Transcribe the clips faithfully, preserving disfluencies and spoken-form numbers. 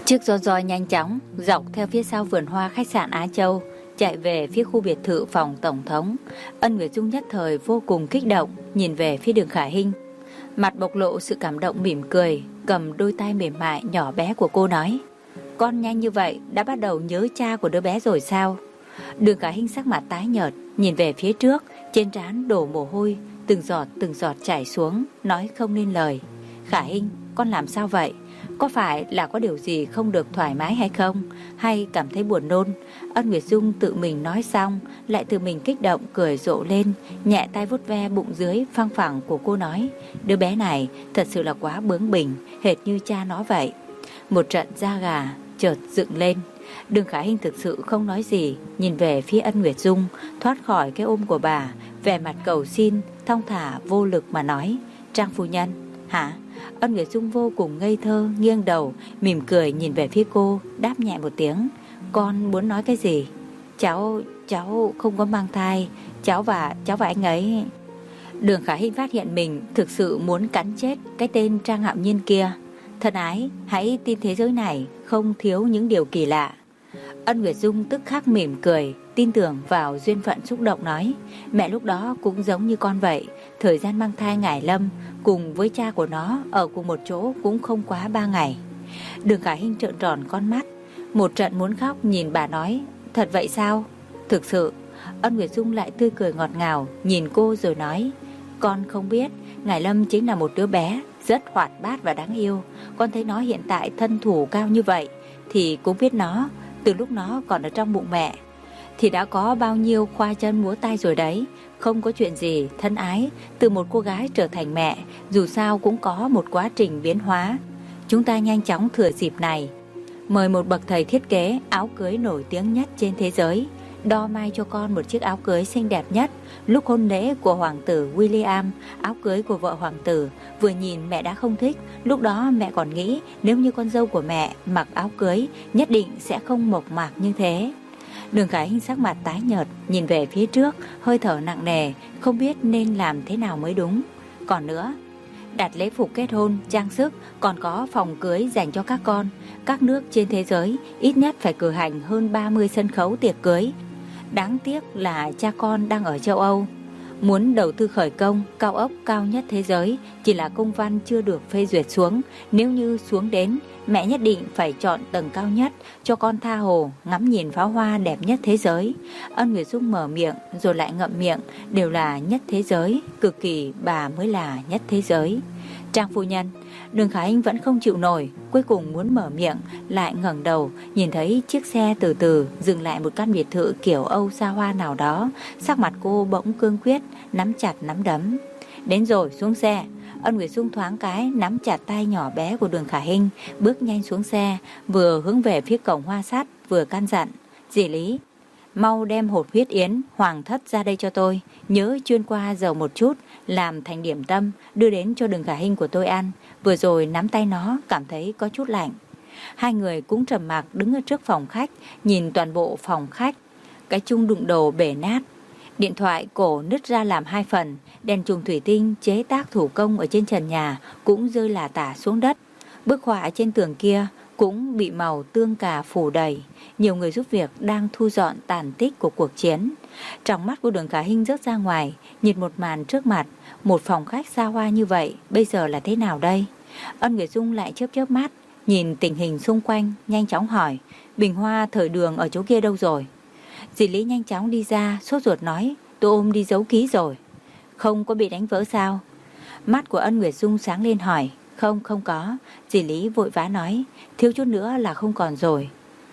Chiếc gió roi nhanh chóng dọc theo phía sau vườn hoa khách sạn Á Châu, chạy về phía khu biệt thự phòng tổng thống. Ân Nguyệt Dung nhất thời vô cùng kích động, nhìn về phía Đường Khả Hinh, mặt bộc lộ sự cảm động, mỉm cười, cầm đôi tay mềm mại nhỏ bé của cô nói: Con nhanh như vậy đã bắt đầu nhớ cha của đứa bé rồi sao? Đường Khả Hinh sắc mặt tái nhợt, nhìn về phía trước, trên trán đổ mồ hôi, từng giọt từng giọt chảy xuống, nói không nên lời. Khả Hinh, con làm sao vậy? Có phải là có điều gì không được thoải mái hay không? Hay cảm thấy buồn nôn? Ân Nguyệt Dung tự mình nói xong, lại tự mình kích động cười rộ lên, nhẹ tay vuốt ve bụng dưới phăng phẳng của cô nói: Đứa bé này thật sự là quá bướng bỉnh, hệt như cha nó vậy. Một trận da gà chợt dựng lên. Đường Khả Hinh thực sự không nói gì, nhìn về phía Ân Nguyệt Dung, thoát khỏi cái ôm của bà, vẻ mặt cầu xin, thong thả vô lực mà nói: Trang phu nhân. Hả? Ân Nguyệt Dung vô cùng ngây thơ, nghiêng đầu, mỉm cười nhìn về phía cô, đáp nhẹ một tiếng: Con muốn nói cái gì? Cháu, cháu không có mang thai. Cháu và, cháu và anh ấy. Đường Khả Hinh phát hiện mình thực sự muốn cắn chết cái tên Trang Hạo Nhiên kia. Thân ái, hãy tin thế giới này không thiếu những điều kỳ lạ. Ân Nguyệt Dung tức khắc mỉm cười, tin tưởng vào duyên phận, xúc động nói: Mẹ lúc đó cũng giống như con vậy. Thời gian mang thai Ngải Lâm cùng với cha của nó ở cùng một chỗ cũng không quá ba ngày. Đường Khả Hinh trợn tròn con mắt, một trận muốn khóc, nhìn bà nói: Thật vậy sao? Thực sự. Ân Nguyệt Dung lại tươi cười ngọt ngào nhìn cô rồi nói: Con không biết, Ngải Lâm chính là một đứa bé rất hoạt bát và đáng yêu. Con thấy nó hiện tại thân thủ cao như vậy thì cũng biết nó từ lúc nó còn ở trong bụng mẹ thì đã có bao nhiêu khoa chân múa tay rồi đấy. Không có chuyện gì, thân ái, từ một cô gái trở thành mẹ dù sao cũng có một quá trình biến hóa. Chúng ta nhanh chóng thừa dịp này mời một bậc thầy thiết kế áo cưới nổi tiếng nhất trên thế giới đo may cho con một chiếc áo cưới xinh đẹp nhất. Lúc hôn lễ của hoàng tử William, áo cưới của vợ hoàng tử, vừa nhìn mẹ đã không thích. Lúc đó mẹ còn nghĩ nếu như con dâu của mẹ mặc áo cưới nhất định sẽ không mộc mạc như thế. Đường Khả Hinh sắc mặt tái nhợt, nhìn về phía trước, hơi thở nặng nề, không biết nên làm thế nào mới đúng. Còn nữa, đặt lễ phục kết hôn, trang sức, còn có phòng cưới dành cho các con. Các nước trên thế giới ít nhất phải cử hành hơn ba mươi sân khấu tiệc cưới. Đáng tiếc là cha con đang ở châu Âu, muốn đầu tư khởi công cao ốc cao nhất thế giới, chỉ là công văn chưa được phê duyệt xuống. Nếu như xuống đến, mẹ nhất định phải chọn tầng cao nhất cho con tha hồ ngắm nhìn pháo hoa đẹp nhất thế giới. Ân Nguyệt Dung mở miệng rồi lại ngậm miệng, đều là nhất thế giới, cực kỳ bà mới là nhất thế giới. Trang phu nhân. Đường Khả Hinh vẫn không chịu nổi, cuối cùng muốn mở miệng, lại ngẩng đầu nhìn thấy chiếc xe từ từ dừng lại một căn biệt thự kiểu Âu xa hoa nào đó. Sắc mặt cô bỗng cương quyết, nắm chặt nắm đấm. Đến rồi, xuống xe. Ân Nguyệt Dung thoáng cái nắm chặt tay nhỏ bé của Đường Khả Hinh, bước nhanh xuống xe, vừa hướng về phía cổng hoa sắt, vừa căn dặn: Dì Lý, mau đem hột huyết yến hoàng thất ra đây cho tôi, nhớ chuyên qua dầu một chút, làm thành điểm tâm, đưa đến cho Đường Khả Hinh của tôi ăn. Vừa rồi nắm tay nó cảm thấy có chút lạnh. Hai người cũng trầm mặc đứng ở trước phòng khách, nhìn toàn bộ phòng khách. Cái chung đựng đồ bể nát, điện thoại cổ nứt ra làm hai phần, đèn chùm thủy tinh chế tác thủ công ở trên trần nhà cũng rơi lả tả xuống đất. Bức họa trên tường kia cũng bị màu tương cà phủ đầy. Nhiều người giúp việc đang thu dọn tàn tích của cuộc chiến. Trong mắt của Đường Khả Hinh rớt ra ngoài, nhìn một màn trước mặt. Một phòng khách xa hoa như vậy bây giờ là thế nào đây? Ân Nguyệt Dung lại chớp chớp mắt, nhìn tình hình xung quanh, nhanh chóng hỏi: Bình hoa thời Đường ở chỗ kia đâu rồi? Dì Lý nhanh chóng đi ra, sốt ruột nói: Tôi ôm đi giấu ký rồi. Không có bị đánh vỡ sao? Mắt của Ân Nguyệt Dung sáng lên hỏi: Không, không có. Dì Lý vội vã nói: Thiếu chút nữa là không còn rồi.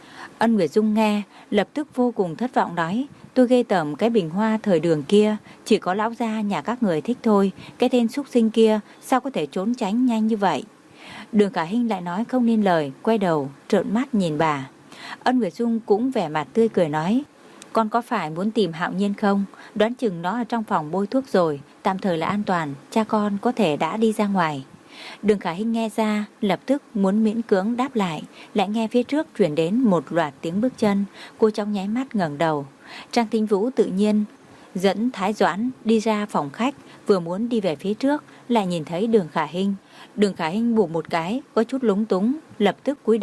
Ân Nguyệt Dung nghe, lập tức vô cùng thất vọng nói: Tôi ghê tởm cái bình hoa thời Đường kia, chỉ có lão gia nhà các người thích thôi. Cái tên súc sinh kia sao có thể trốn tránh nhanh như vậy? Đường Khả Hinh lại nói không nên lời, quay đầu trợn mắt nhìn bà. Ân Nguyệt Dung cũng vẻ mặt tươi cười nói: Con có phải muốn tìm Hạo Nhiên không? Đoán chừng nó ở trong phòng bôi thuốc rồi, tạm thời là an toàn, cha con có thể đã đi ra ngoài. Đường Khả Hinh nghe ra, lập tức muốn miễn cưỡng đáp lại, lại nghe phía trước truyền đến một loạt tiếng bước chân. Cô trong nháy mắt ngẩng đầu. Trang Thính Vũ tự nhiên dẫn Thái Doãn đi ra phòng khách, vừa muốn đi về phía trước lại nhìn thấy Đường Khả Hinh. Đường Khả Hinh bụp một cái, có chút lúng túng, lập tức cúi đầu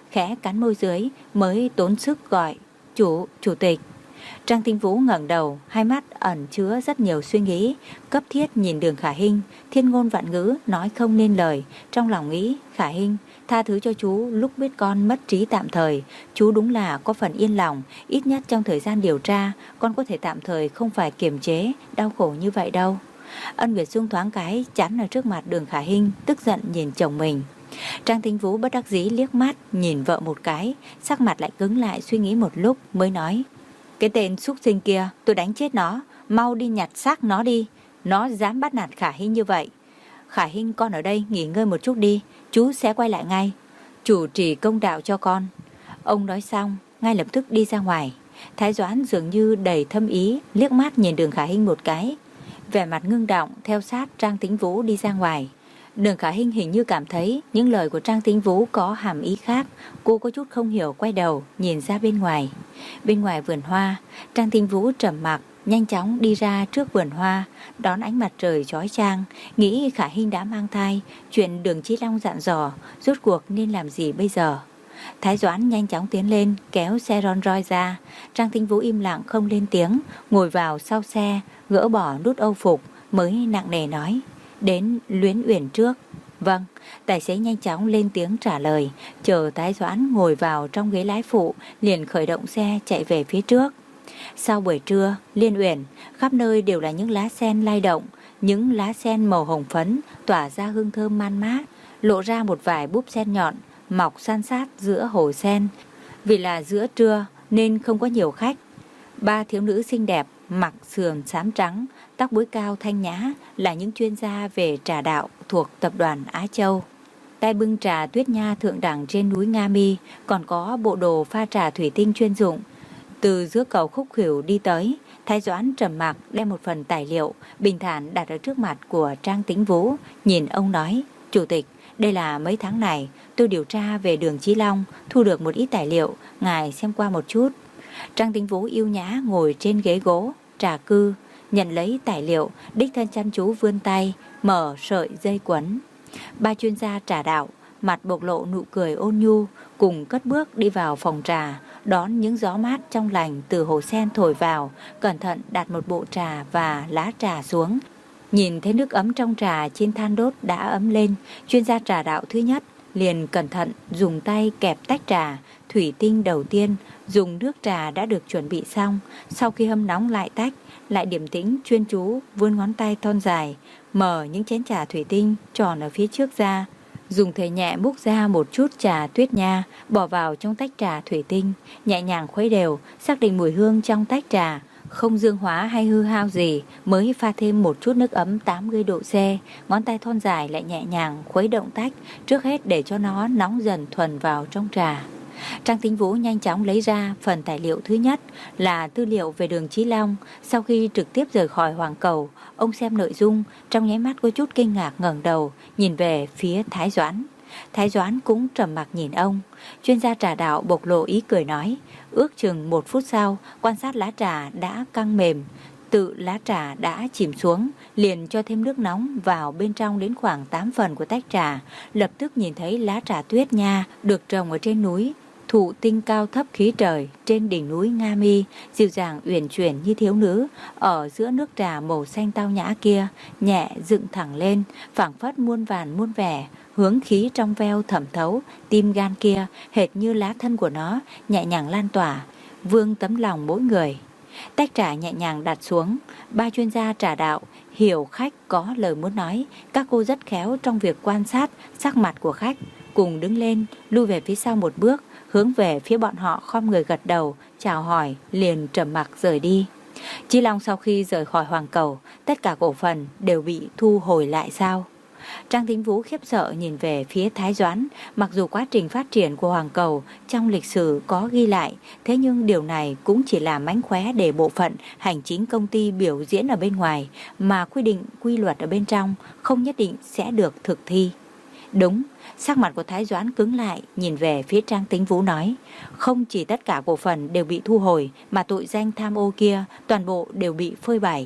khẽ cắn môi dưới mới tốn sức gọi chủ, chủ tịch. Trang Tinh Vũ ngẩng đầu, hai mắt ẩn chứa rất nhiều suy nghĩ, cấp thiết nhìn Đường Khả Hinh, thiên ngôn vạn ngữ nói không nên lời, trong lòng nghĩ, Khả Hinh, tha thứ cho chú lúc biết con mất trí tạm thời, chú đúng là có phần yên lòng, ít nhất trong thời gian điều tra, con có thể tạm thời không phải kiềm chế, đau khổ như vậy đâu. Ân Nguyệt Dung thoáng cái chắn ở trước mặt Đường Khả Hinh, tức giận nhìn chồng mình. Trang Tinh Vũ bất đắc dĩ liếc mắt nhìn vợ một cái, sắc mặt lại cứng lại suy nghĩ một lúc mới nói: Cái tên súc sinh kia, tôi đánh chết nó, mau đi nhặt xác nó đi, nó dám bắt nạt Khả Hinh như vậy. Khả Hinh, con ở đây nghỉ ngơi một chút đi, chú sẽ quay lại ngay, chủ trì công đạo cho con. Ông nói xong, ngay lập tức đi ra ngoài. Thái Doãn dường như đầy thâm ý, liếc mắt nhìn Đường Khả Hinh một cái, vẻ mặt ngưng động theo sát Trang Tinh Vũ đi ra ngoài. Đường Khả Hinh hình như cảm thấy những lời của Trang Tinh Vũ có hàm ý khác, cô có chút không hiểu, quay đầu nhìn ra bên ngoài. Bên ngoài vườn hoa, Trang Tinh Vũ trầm mặc nhanh chóng đi ra trước vườn hoa, đón ánh mặt trời chói chang, nghĩ Khả Hinh đã mang thai, chuyện Đường Chí Long dặn dò, rốt cuộc nên làm gì bây giờ. Thái Doãn nhanh chóng tiến lên kéo xe Rolls Royce ra. Trang Tinh Vũ im lặng không lên tiếng, ngồi vào sau xe, gỡ bỏ nút âu phục, mới nặng nề nói: Đến Luyến Uyển trước. Vâng. Tài xế nhanh chóng lên tiếng trả lời. Chờ Thái Doãn ngồi vào trong ghế lái phụ, liền khởi động xe chạy về phía trước. Sau buổi trưa, Liên Uyển, khắp nơi đều là những lá sen lay động, những lá sen màu hồng phấn tỏa ra hương thơm man mát, lộ ra một vài búp sen nhọn mọc san sát giữa hồ sen. Vì là giữa trưa nên không có nhiều khách. Ba thiếu nữ xinh đẹp mặc sườn xám trắng, tóc búi cao thanh nhã, là những chuyên gia về trà đạo thuộc tập đoàn Á Châu. Tay bưng trà tuyết nha thượng đẳng trên núi Nga Mi, còn có bộ đồ pha trà thủy tinh chuyên dụng. Từ giữa cầu Khúc Khỉu đi tới, Thái Doãn trầm mặc đem một phần tài liệu bình thản đặt ở trước mặt của Trang Tinh Vũ, nhìn ông nói: Chủ tịch, đây là mấy tháng này tôi điều tra về Đường Chí Long, thu được một ít tài liệu, ngài xem qua một chút. Trang Tinh Vũ yêu nhã ngồi trên ghế gỗ trà cư, nhận lấy tài liệu, đích thân chăm chú vươn tay mở sợi dây quấn. Ba chuyên gia trà đạo mặt bộc lộ nụ cười ôn nhu, cùng cất bước đi vào phòng trà, đón những gió mát trong lành từ hồ sen thổi vào, cẩn thận đặt một bộ trà và lá trà xuống. Nhìn thấy nước ấm trong trà trên than đốt đã ấm lên, chuyên gia trà đạo thứ nhất liền cẩn thận dùng tay kẹp tách trà thủy tinh đầu tiên, dùng nước trà đã được chuẩn bị xong. Sau khi hâm nóng lại tách, lại điềm tĩnh chuyên chú vươn ngón tay thon dài, mở những chén trà thủy tinh tròn ở phía trước ra, dùng thìa nhẹ múc ra một chút trà tuyết nha, bỏ vào trong tách trà thủy tinh, nhẹ nhàng khuấy đều, xác định mùi hương trong tách trà không dương hóa hay hư hao gì, mới pha thêm một chút nước ấm tám mươi độ C. Ngón tay thon dài lại nhẹ nhàng khuấy động tách, trước hết để cho nó nóng dần thuần vào trong trà. Trang Tinh Vũ nhanh chóng lấy ra phần tài liệu thứ nhất là tư liệu về Đường Chí Long. Sau khi trực tiếp rời khỏi Hoàng Cầu, ông xem nội dung, trong nháy mắt có chút kinh ngạc ngẩng đầu nhìn về phía Thái Doãn. Thái Doãn cũng trầm mặc nhìn ông. Chuyên gia trà đạo bộc lộ ý cười nói: Ước chừng một phút sau, quan sát lá trà đã căng mềm, tự lá trà đã chìm xuống, liền cho thêm nước nóng vào bên trong đến khoảng tám phần của tách trà. Lập tức nhìn thấy lá trà tuyết nha được trồng ở trên núi thụ tinh cao thấp khí trời trên đỉnh núi Nga Mi, dịu dàng uyển chuyển như thiếu nữ, ở giữa nước trà màu xanh tao nhã kia, nhẹ dựng thẳng lên, phảng phất muôn vàn muôn vẻ, hướng khí trong veo thẩm thấu tim gan kia, hệt như lá thân của nó, nhẹ nhàng lan tỏa, vương tấm lòng mỗi người. Tách trà nhẹ nhàng đặt xuống, ba chuyên gia trà đạo hiểu khách có lời muốn nói, các cô rất khéo trong việc quan sát sắc mặt của khách, cùng đứng lên, lui về phía sau một bước, hướng về phía bọn họ khom người gật đầu, chào hỏi, liền trầm mặc rời đi. Chí Long sau khi rời khỏi Hoàng Cầu, tất cả cổ phần đều bị thu hồi lại sao? Trang Tinh Vũ khiếp sợ nhìn về phía Thái Doãn. Mặc dù quá trình phát triển của Hoàng Cầu trong lịch sử có ghi lại, thế nhưng điều này cũng chỉ là mánh khóe để bộ phận hành chính công ty biểu diễn ở bên ngoài, mà quy định quy luật ở bên trong không nhất định sẽ được thực thi. Đúng. Sắc mặt của Thái Doãn cứng lại, nhìn về phía Trang Tinh Vũ nói: Không chỉ tất cả cổ phần đều bị thu hồi, mà tội danh tham ô kia toàn bộ đều bị phơi bày.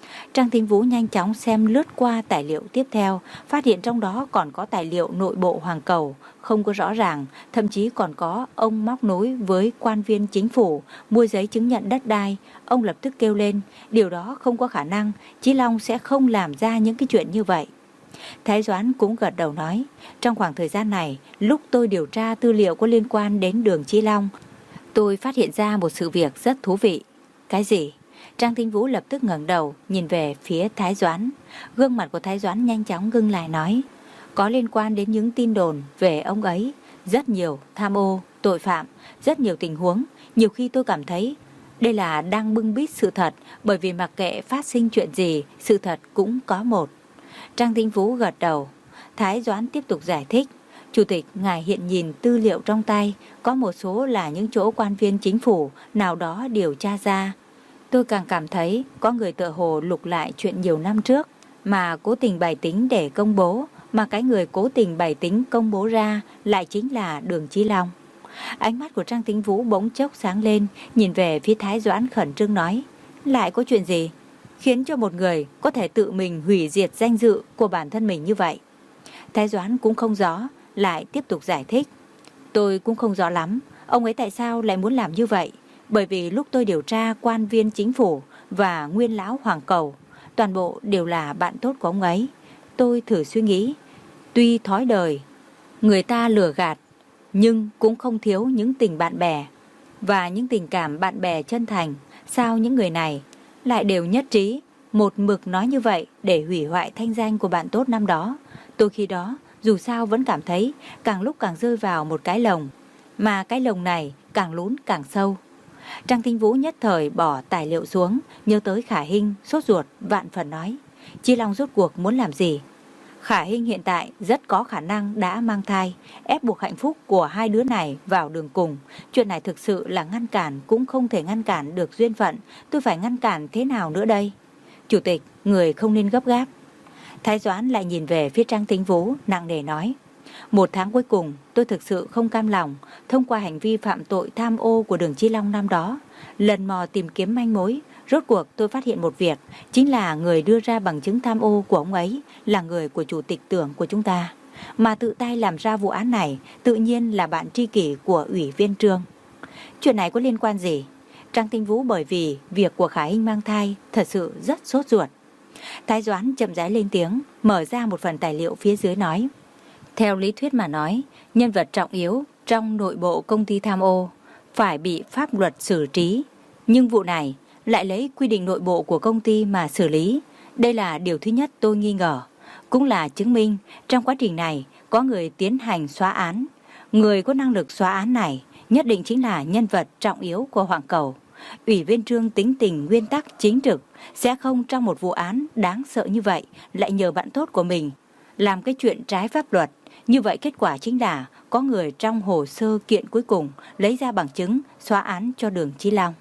Trang Thính Vũ nhanh chóng xem lướt qua tài liệu tiếp theo, phát hiện trong đó còn có tài liệu nội bộ Hoàng Cầu, không có rõ ràng, thậm chí còn có ông móc nối với quan viên chính phủ, mua giấy chứng nhận đất đai. Ông lập tức kêu lên, điều đó không có khả năng, Chí Long sẽ không làm ra những cái chuyện như vậy. Thái Doãn cũng gật đầu nói, trong khoảng thời gian này, lúc tôi điều tra tư liệu có liên quan đến Đường Chí Long, tôi phát hiện ra một sự việc rất thú vị. Cái gì? Trang Thính Vũ lập tức ngẩng đầu, nhìn về phía Thái Doãn. Gương mặt của Thái Doãn nhanh chóng ngưng lại nói, có liên quan đến những tin đồn về ông ấy, rất nhiều tham ô, tội phạm, rất nhiều tình huống. Nhiều khi tôi cảm thấy đây là đang bưng bít sự thật, bởi vì mặc kệ phát sinh chuyện gì, sự thật cũng có một. Trang Thính Vũ gật đầu. Thái Doãn tiếp tục giải thích, Chủ tịch, ngài hiện nhìn tư liệu trong tay, có một số là những chỗ quan viên chính phủ nào đó điều tra ra. Tôi càng cảm thấy có người tựa hồ lục lại chuyện nhiều năm trước mà cố tình bày tính để công bố, mà cái người cố tình bày tính công bố ra lại chính là Đường Chí Long. Ánh mắt của Trang Thính Vũ bỗng chốc sáng lên, nhìn về phía Thái Doãn khẩn trương nói, lại có chuyện gì khiến cho một người có thể tự mình hủy diệt danh dự của bản thân mình như vậy? Thái Doãn cũng không rõ, lại tiếp tục giải thích, tôi cũng không rõ lắm, ông ấy tại sao lại muốn làm như vậy. Bởi vì lúc tôi điều tra quan viên chính phủ và nguyên lão Hoàng Cầu, toàn bộ đều là bạn tốt của ông ấy. Tôi thử suy nghĩ, tuy thói đời, người ta lừa gạt, nhưng cũng không thiếu những tình bạn bè và những tình cảm bạn bè chân thành. Sao những người này lại đều nhất trí, một mực nói như vậy để hủy hoại thanh danh của bạn tốt năm đó? Tôi khi đó dù sao vẫn cảm thấy càng lúc càng rơi vào một cái lồng, mà cái lồng này càng lún càng sâu. Trang Thính Vũ nhất thời bỏ tài liệu xuống, nhớ tới Khả Hinh, sốt ruột vạn phần nói, Chí Long rốt cuộc muốn làm gì? Khả Hinh hiện tại rất có khả năng đã mang thai, ép buộc hạnh phúc của hai đứa này vào đường cùng. Chuyện này thực sự là ngăn cản cũng không thể ngăn cản được duyên phận. Tôi phải ngăn cản thế nào nữa đây? Chủ tịch, người không nên gấp gáp. Thái Doãn lại nhìn về phía Trang Thính Vũ, nặng nề nói, một tháng cuối cùng tôi thực sự không cam lòng. Thông qua hành vi phạm tội tham ô của Đường Chí Long năm đó, lần mò tìm kiếm manh mối, rốt cuộc tôi phát hiện một việc, chính là người đưa ra bằng chứng tham ô của ông ấy là người của chủ tịch Tưởng của chúng ta, mà tự tay làm ra vụ án này tự nhiên là bạn tri kỷ của Ủy viên Trương. Chuyện này có liên quan gì? Trang Thính Vũ bởi vì việc của Khả Hinh mang thai thật sự rất sốt ruột. Thái Doãn chậm rãi lên tiếng, mở ra một phần tài liệu phía dưới nói, theo lý thuyết mà nói, nhân vật trọng yếu trong nội bộ công ty tham ô phải bị pháp luật xử trí, nhưng vụ này lại lấy quy định nội bộ của công ty mà xử lý. Đây là điều thứ nhất tôi nghi ngờ, cũng là chứng minh trong quá trình này có người tiến hành xóa án. Người có năng lực xóa án này nhất định chính là nhân vật trọng yếu của Hoàng Cầu. Ủy viên Trương tính tình nguyên tắc chính trực, sẽ không trong một vụ án đáng sợ như vậy lại nhờ bạn tốt của mình làm cái chuyện trái pháp luật. Như vậy kết quả chính là có người trong hồ sơ kiện cuối cùng lấy ra bằng chứng xóa án cho Đường Chí Long.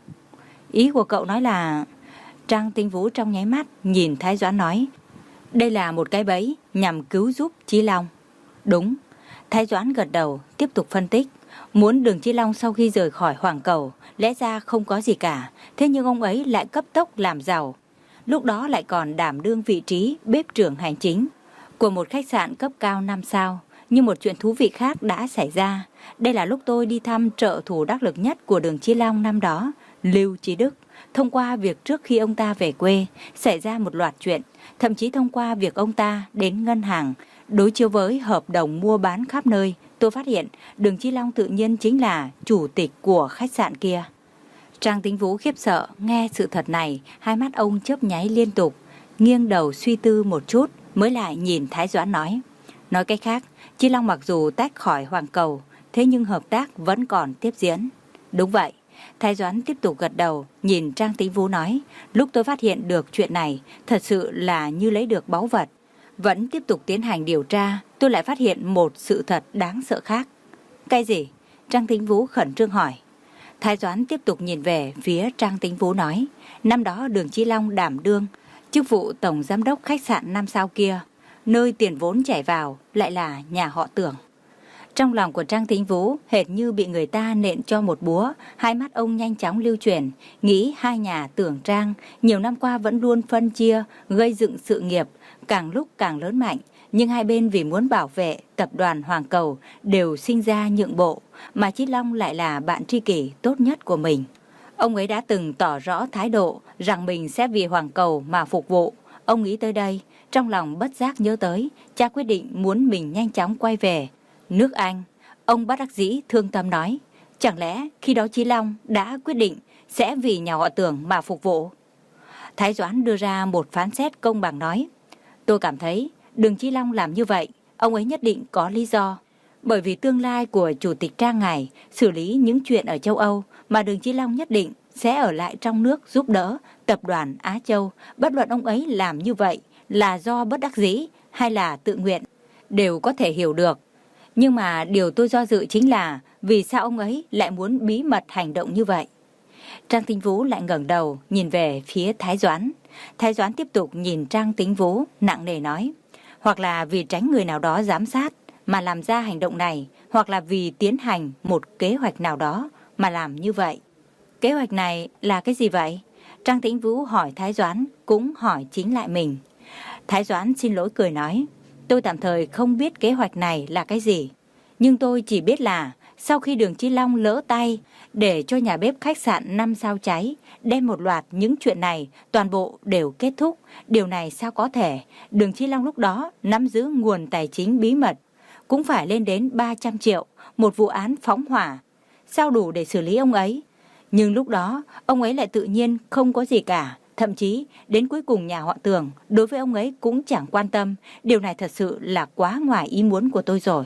Ý của cậu nói là... Trang Thính Vũ trong nháy mắt nhìn Thái Doãn nói, đây là một cái bẫy nhằm cứu giúp Chí Long. Đúng. Thái Doãn gật đầu, tiếp tục phân tích, muốn Đường Chí Long sau khi rời khỏi Hoàng Cầu lẽ ra không có gì cả, thế nhưng ông ấy lại cấp tốc làm giàu, lúc đó lại còn đảm đương vị trí bếp trưởng hành chính của một khách sạn cấp cao năm sao. Nhưng một chuyện thú vị khác đã xảy ra. Đây là lúc tôi đi thăm trợ thủ đắc lực nhất của Đường Chí Long năm đó, Lưu Chí Đức. Thông qua việc trước khi ông ta về quê xảy ra một loạt chuyện, thậm chí thông qua việc ông ta đến ngân hàng đối chiếu với hợp đồng mua bán khắp nơi, tôi phát hiện Đường Chí Long tự nhiên chính là chủ tịch của khách sạn kia. Trang Thính Vũ khiếp sợ nghe sự thật này, hai mắt ông chớp nháy liên tục, nghiêng đầu suy tư một chút mới lại nhìn Thái Doãn nói, nói cách khác, Chí Long mặc dù tách khỏi Hoàng Cầu, thế nhưng hợp tác vẫn còn tiếp diễn. Đúng vậy. Thái Doãn tiếp tục gật đầu, nhìn Trang Thính Vũ nói, lúc tôi phát hiện được chuyện này, thật sự là như lấy được báu vật. Vẫn tiếp tục tiến hành điều tra, tôi lại phát hiện một sự thật đáng sợ khác. Cái gì? Trang Thính Vũ khẩn trương hỏi. Thái Doãn tiếp tục nhìn về phía Trang Thính Vũ nói, năm đó Đường Chí Long đảm đương chức vụ tổng giám đốc khách sạn năm sao kia, nơi tiền vốn chảy vào lại là nhà họ Tưởng. Trong lòng của Trang Thính Vũ hệt như bị người ta nện cho một búa, hai mắt ông nhanh chóng lưu chuyển, nghĩ hai nhà Tưởng Trang nhiều năm qua vẫn luôn phân chia, gây dựng sự nghiệp, càng lúc càng lớn mạnh. Nhưng hai bên vì muốn bảo vệ tập đoàn Hoàng Cầu đều sinh ra nhượng bộ, mà Chí Long lại là bạn tri kỷ tốt nhất của mình. Ông ấy đã từng tỏ rõ thái độ rằng mình sẽ vì Hoàng Cầu mà phục vụ. Ông nghĩ tới đây, trong lòng bất giác nhớ tới, cha quyết định muốn mình nhanh chóng quay về nước Anh. Ông bất đắc dĩ thương tâm nói, chẳng lẽ khi đó Chí Long đã quyết định sẽ vì nhà họ Tưởng mà phục vụ? Thái Doãn đưa ra một phán xét công bằng nói, tôi cảm thấy Đường Chí Long làm như vậy, ông ấy nhất định có lý do. Bởi vì tương lai của Chủ tịch Trang ngài xử lý những chuyện ở châu Âu, mà Đường Chí Long nhất định sẽ ở lại trong nước giúp đỡ tập đoàn Á Châu. Bất luận ông ấy làm như vậy là do bất đắc dĩ hay là tự nguyện, đều có thể hiểu được. Nhưng mà điều tôi do dự chính là vì sao ông ấy lại muốn bí mật hành động như vậy? Trang Thính Vũ lại ngẩng đầu nhìn về phía Thái Doãn. Thái Doãn tiếp tục nhìn Trang Thính Vũ nặng nề nói, hoặc là vì tránh người nào đó giám sát mà làm ra hành động này, hoặc là vì tiến hành một kế hoạch nào đó mà làm như vậy. Kế hoạch này là cái gì vậy? Trang Thính Vũ hỏi Thái Doãn, cũng hỏi chính lại mình. Thái Doãn xin lỗi cười nói, tôi tạm thời không biết kế hoạch này là cái gì, nhưng tôi chỉ biết là sau khi Đường Chí Long lỡ tay để cho nhà bếp khách sạn năm sao cháy, đem một loạt những chuyện này toàn bộ đều kết thúc. Điều này sao có thể? Đường Chí Long lúc đó nắm giữ nguồn tài chính bí mật cũng phải lên đến ba trăm triệu, một vụ án phóng hỏa sao đủ để xử lý ông ấy? Nhưng lúc đó ông ấy lại tự nhiên không có gì cả, thậm chí đến cuối cùng nhà họ Tưởng đối với ông ấy cũng chẳng quan tâm. Điều này thật sự là quá ngoài ý muốn của tôi rồi.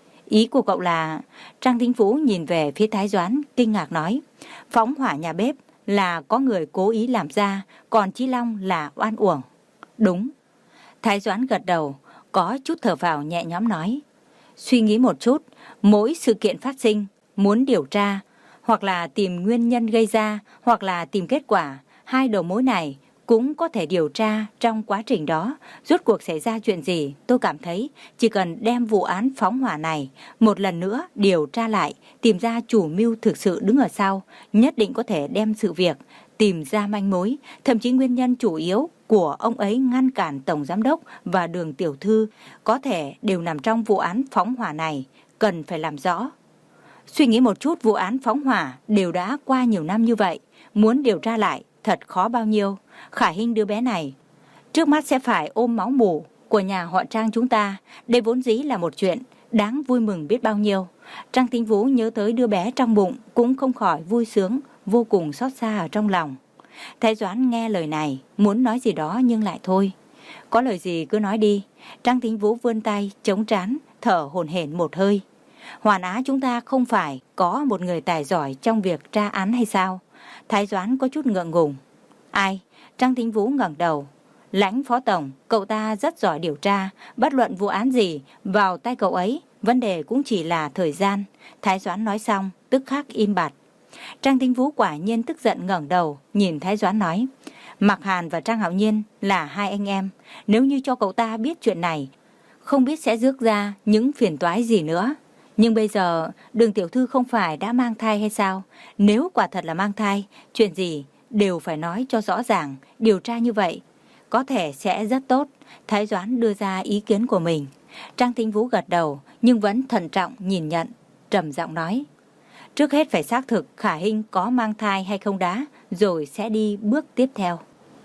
Ý của cậu là... Trang Thính Vũ nhìn về phía Thái Doãn kinh ngạc nói, phóng hỏa nhà bếp là có người cố ý làm ra, còn Chí Long là oan uổng. Đúng. Thái Doãn gật đầu, có chút thở phào nhẹ nhõm nói, suy nghĩ một chút, mỗi sự kiện phát sinh muốn điều tra, hoặc là tìm nguyên nhân gây ra, hoặc là tìm kết quả, hai đầu mối này cũng có thể điều tra trong quá trình đó. Rốt cuộc xảy ra chuyện gì, tôi cảm thấy chỉ cần đem vụ án phóng hỏa này một lần nữa điều tra lại, tìm ra chủ mưu thực sự đứng ở sau, nhất định có thể đem sự việc tìm ra manh mối, thậm chí nguyên nhân chủ yếu của ông ấy ngăn cản Tổng Giám đốc và Đường Tiểu Thư có thể đều nằm trong vụ án phóng hỏa này, cần phải làm rõ. Suy nghĩ một chút, vụ án phóng hỏa đều đã qua nhiều năm như vậy, muốn điều tra lại thật khó bao nhiêu. Khả Hinh đứa bé này trước mắt sẽ phải ôm máu mủ của nhà họ Trang chúng ta. Đây vốn dĩ là một chuyện đáng vui mừng biết bao nhiêu. Trang Thính Vũ nhớ tới đứa bé trong bụng cũng không khỏi vui sướng, vô cùng xót xa ở trong lòng. Thái Doãn nghe lời này muốn nói gì đó nhưng lại thôi. Có lời gì cứ nói đi. Trang Thính Vũ vươn tay chống trán, thở hổn hển một hơi. Hoàn Á chúng ta không phải có một người tài giỏi trong việc tra án hay sao? Thái Doãn có chút ngượng ngùng. Ai? Trang Thính Vũ ngẩng đầu. Lãnh phó tổng, cậu ta rất giỏi điều tra, bất luận vụ án gì vào tay cậu ấy, vấn đề cũng chỉ là thời gian. Thái Doãn nói xong, tức khắc im bặt. Trang Thính Vũ quả nhiên tức giận ngẩng đầu, nhìn Thái Doãn nói, Mạc Hàn và Trang Hạo Nhiên là hai anh em, nếu như cho cậu ta biết chuyện này, không biết sẽ rước ra những phiền toái gì nữa. Nhưng bây giờ Đường Tiểu Thư không phải đã mang thai hay sao? Nếu quả thật là mang thai, chuyện gì đều phải nói cho rõ ràng, điều tra như vậy có thể sẽ rất tốt. Thái Doãn đưa ra ý kiến của mình. Trang Thính Vũ gật đầu nhưng vẫn thận trọng nhìn nhận, trầm giọng nói, trước hết phải xác thực Khả Hinh có mang thai hay không đã, rồi sẽ đi bước tiếp theo.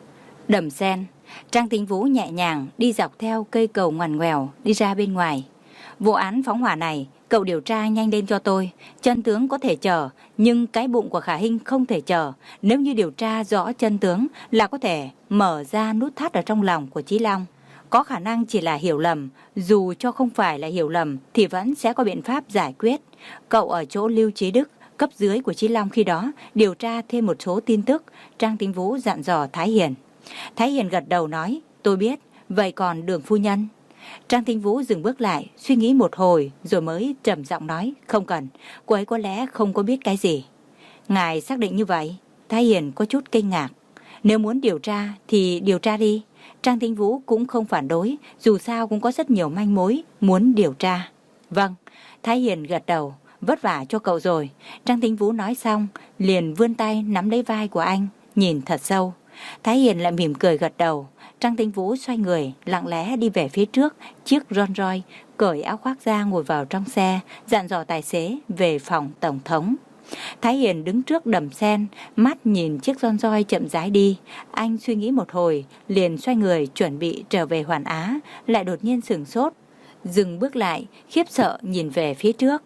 Đầm sen, Trang Thính Vũ nhẹ nhàng đi dọc theo cây cầu ngoằn ngoèo đi ra bên ngoài. Vụ án phóng hỏa này cậu điều tra nhanh lên cho tôi. Chân tướng có thể chờ, nhưng cái bụng của Khả Hinh không thể chờ. Nếu như điều tra rõ chân tướng là có thể mở ra nút thắt ở trong lòng của Chí Long. Có khả năng chỉ là hiểu lầm, dù cho không phải là hiểu lầm thì vẫn sẽ có biện pháp giải quyết. Cậu ở chỗ Lưu Chí Đức, cấp dưới của Chí Long khi đó, điều tra thêm một số tin tức. Trang Thính Vũ dặn dò Thái Hiền. Thái Hiền gật đầu nói, tôi biết, vậy còn Đường phu nhân? Trang Thính Vũ dừng bước lại, suy nghĩ một hồi rồi mới trầm giọng nói, không cần, cô ấy có lẽ không có biết cái gì. Ngài xác định như vậy? Thái Hiền có chút kinh ngạc. Nếu muốn điều tra thì điều tra đi. Trang Thính Vũ cũng không phản đối, dù sao cũng có rất nhiều manh mối muốn điều tra. Vâng. Thái Hiền gật đầu. Vất vả cho cậu rồi. Trang Thính Vũ nói xong, liền vươn tay nắm lấy vai của anh, nhìn thật sâu. Thái Hiền lại mỉm cười gật đầu. Trang Thính Vũ xoay người, lặng lẽ đi về phía trước, chiếc Rolls Royce, cởi áo khoác ra ngồi vào trong xe, dặn dò tài xế về phòng tổng thống. Thái Hiền đứng trước đầm sen, mắt nhìn chiếc Rolls Royce chậm rãi đi. Anh suy nghĩ một hồi, liền xoay người chuẩn bị trở về Hoàn Á, lại đột nhiên sửng sốt, dừng bước lại, khiếp sợ nhìn về phía trước.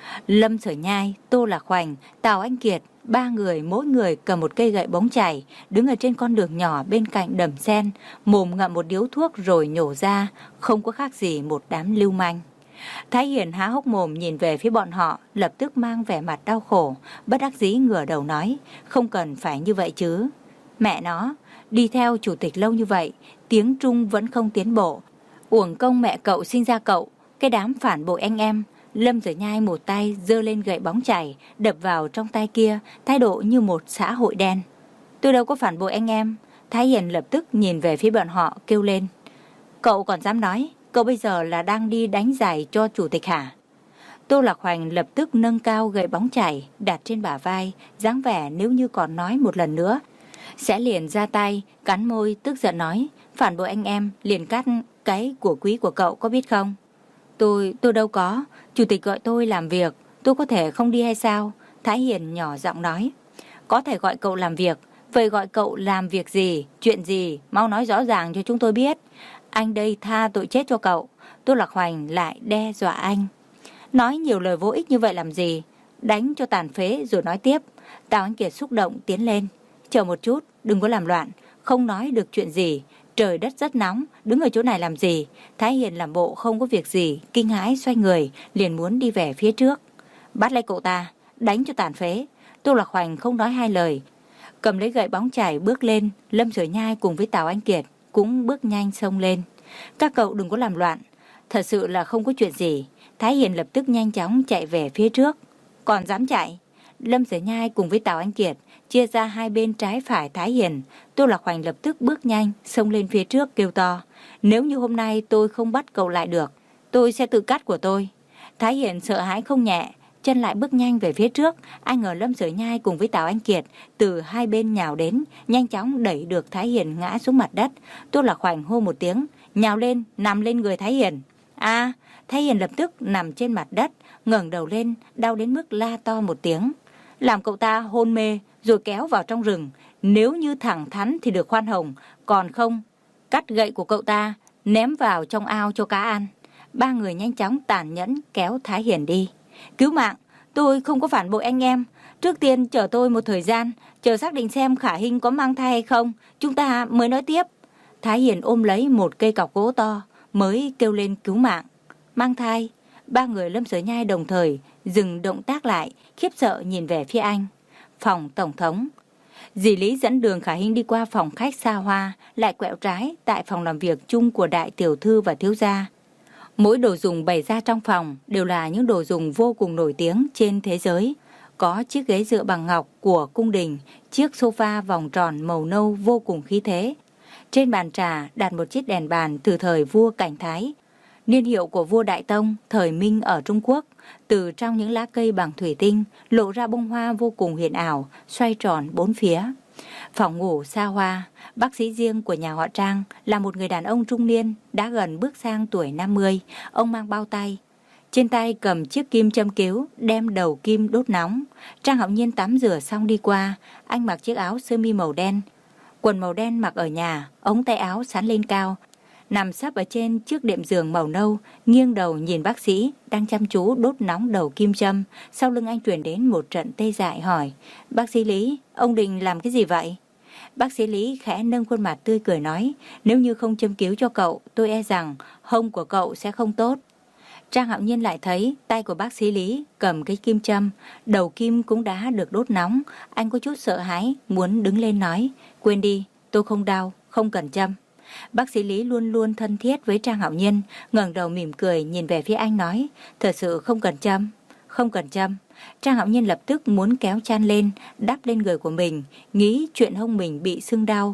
Lâm Sở Nhai, Tô Lạc Khoành, Tào Anh Kiệt, ba người mỗi người cầm một cây gậy bóng chảy, đứng ở trên con đường nhỏ bên cạnh đầm sen, mồm ngậm một điếu thuốc rồi nhổ ra, không có khác gì một đám lưu manh. Thái Hiền há hốc mồm nhìn về phía bọn họ, lập tức mang vẻ mặt đau khổ, bất đắc dĩ ngửa đầu nói, không cần phải như vậy chứ. Mẹ nó, đi theo chủ tịch lâu như vậy, tiếng Trung vẫn không tiến bộ. Uổng công mẹ cậu sinh ra cậu, cái đám phản bội anh em. Lâm Sở Nhai một tay giơ lên gậy bóng chảy, đập vào trong tay kia, thái độ như một xã hội đen. Tôi đâu có phản bội anh em. Thái Hiền lập tức nhìn về phía bọn họ kêu lên. Cậu còn dám nói, cậu bây giờ là đang đi đánh giải cho chủ tịch hả? Tô Lạc Khoành lập tức nâng cao gậy bóng chảy, đặt trên bả vai, dáng vẻ nếu như còn nói một lần nữa, sẽ liền ra tay, cắn môi, tức giận nói, phản bội anh em, liền cắt cái của quý của cậu có biết không? Tôi, tôi đâu có, chủ tịch gọi tôi làm việc, tôi có thể không đi hay sao? Thái Hiền nhỏ giọng nói. Có thể gọi cậu làm việc, vậy gọi cậu làm việc gì, chuyện gì, mau nói rõ ràng cho chúng tôi biết. Anh đây tha tội chết cho cậu. Tô Lạc Khoành lại đe dọa anh. Nói nhiều lời vô ích như vậy làm gì? Đánh cho tàn phế rồi nói tiếp. Tào Anh Kiệt xúc động tiến lên. Chờ một chút, đừng có làm loạn, không nói được chuyện gì. Trời đất rất nóng, đứng ở chỗ này làm gì? Thái Hiền làm bộ không có việc gì, kinh hãi xoay người, liền muốn đi về phía trước. Bắt lấy cậu ta, đánh cho tàn phế. Tô Lạc Khoành không nói hai lời, cầm lấy gậy bóng chảy bước lên. Lâm Sở Nhai cùng với Tào Anh Kiệt cũng bước nhanh xông lên. Các cậu đừng có làm loạn, thật sự là không có chuyện gì. Thái Hiền lập tức nhanh chóng chạy về phía trước. Còn dám chạy? Lâm Sở Nhai cùng với Tào Anh Kiệt chia ra hai bên trái phải Thái Hiền. Tô Lạc Khoành lập tức bước nhanh xông lên phía trước kêu to, nếu như hôm nay tôi không bắt cậu lại được, tôi sẽ tự cắt của tôi. Thái Hiền sợ hãi không nhẹ, chân lại bước nhanh về phía trước. Ai ngờ Lâm Sở Nhai cùng với Tào Anh Kiệt từ hai bên nhào đến, nhanh chóng đẩy được Thái Hiền ngã xuống mặt đất. Tô Lạc Khoành hô một tiếng, nhào lên, nằm lên người Thái Hiền. A, Thái Hiền lập tức nằm trên mặt đất, ngẩng đầu lên, đau đến mức la to một tiếng. Làm cậu ta hôn mê rồi kéo vào trong rừng, nếu như thẳng thắn thì được khoan hồng, còn không, cắt gậy của cậu ta, ném vào trong ao cho cá ăn. Ba người nhanh chóng tàn nhẫn kéo Thái Hiền đi. Cứu mạng, tôi không có phản bội anh em. Trước tiên chờ tôi một thời gian, chờ xác định xem Khả Hinh có mang thai hay không, chúng ta mới nói tiếp. Thái Hiền ôm lấy một cây cọc gỗ to, mới kêu lên cứu mạng. Mang thai? Ba người Lâm Sở Nhai đồng thời dừng động tác lại, khiếp sợ nhìn về phía anh. Phòng tổng thống. Dì Lý dẫn đường Khả Hinh đi qua phòng khách xa hoa, lại quẹo trái tại phòng làm việc chung của đại tiểu thư và thiếu gia. Mỗi đồ dùng bày ra trong phòng đều là những đồ dùng vô cùng nổi tiếng trên thế giới. Có chiếc ghế dựa bằng ngọc của cung đình, chiếc sofa vòng tròn màu nâu vô cùng khí thế. Trên bàn trà đặt một chiếc đèn bàn từ thời vua Cảnh Thái, niên hiệu của vua Đại Tông thời Minh ở Trung Quốc. Từ trong những lá cây bằng thủy tinh lộ ra bông hoa vô cùng huyền ảo, xoay tròn bốn phía. Phòng ngủ xa hoa. Bác sĩ riêng của nhà họ Trang là một người đàn ông trung niên, đã gần bước sang tuổi năm mươi. Ông mang bao tay, trên tay cầm chiếc kim châm cứu, đem đầu kim đốt nóng. Trang Hạo Nhiên tắm rửa xong đi qua. Anh mặc chiếc áo sơ mi màu đen, quần màu đen mặc ở nhà, ống tay áo xắn lên cao, nằm sấp ở trên chiếc đệm giường màu nâu, nghiêng đầu nhìn bác sĩ đang chăm chú đốt nóng đầu kim châm. Sau lưng anh truyền đến một trận tê dại hỏi, bác sĩ Lý, ông định làm cái gì vậy? Bác sĩ Lý khẽ nâng khuôn mặt tươi cười nói, nếu như không châm cứu cho cậu, tôi e rằng hông của cậu sẽ không tốt. Trang Hạo Nhiên lại thấy tay của bác sĩ Lý cầm cái kim châm, đầu kim cũng đã được đốt nóng. Anh có chút sợ hãi, muốn đứng lên nói, quên đi, tôi không đau, không cần châm. Bác sĩ Lý luôn luôn thân thiết với Trang Hạo Nhiên, ngẩng đầu mỉm cười nhìn về phía anh nói, thật sự không cần châm, không cần châm. Trang Hạo Nhiên lập tức muốn kéo chăn lên, đắp lên người của mình, nghĩ chuyện hông mình bị sưng đau,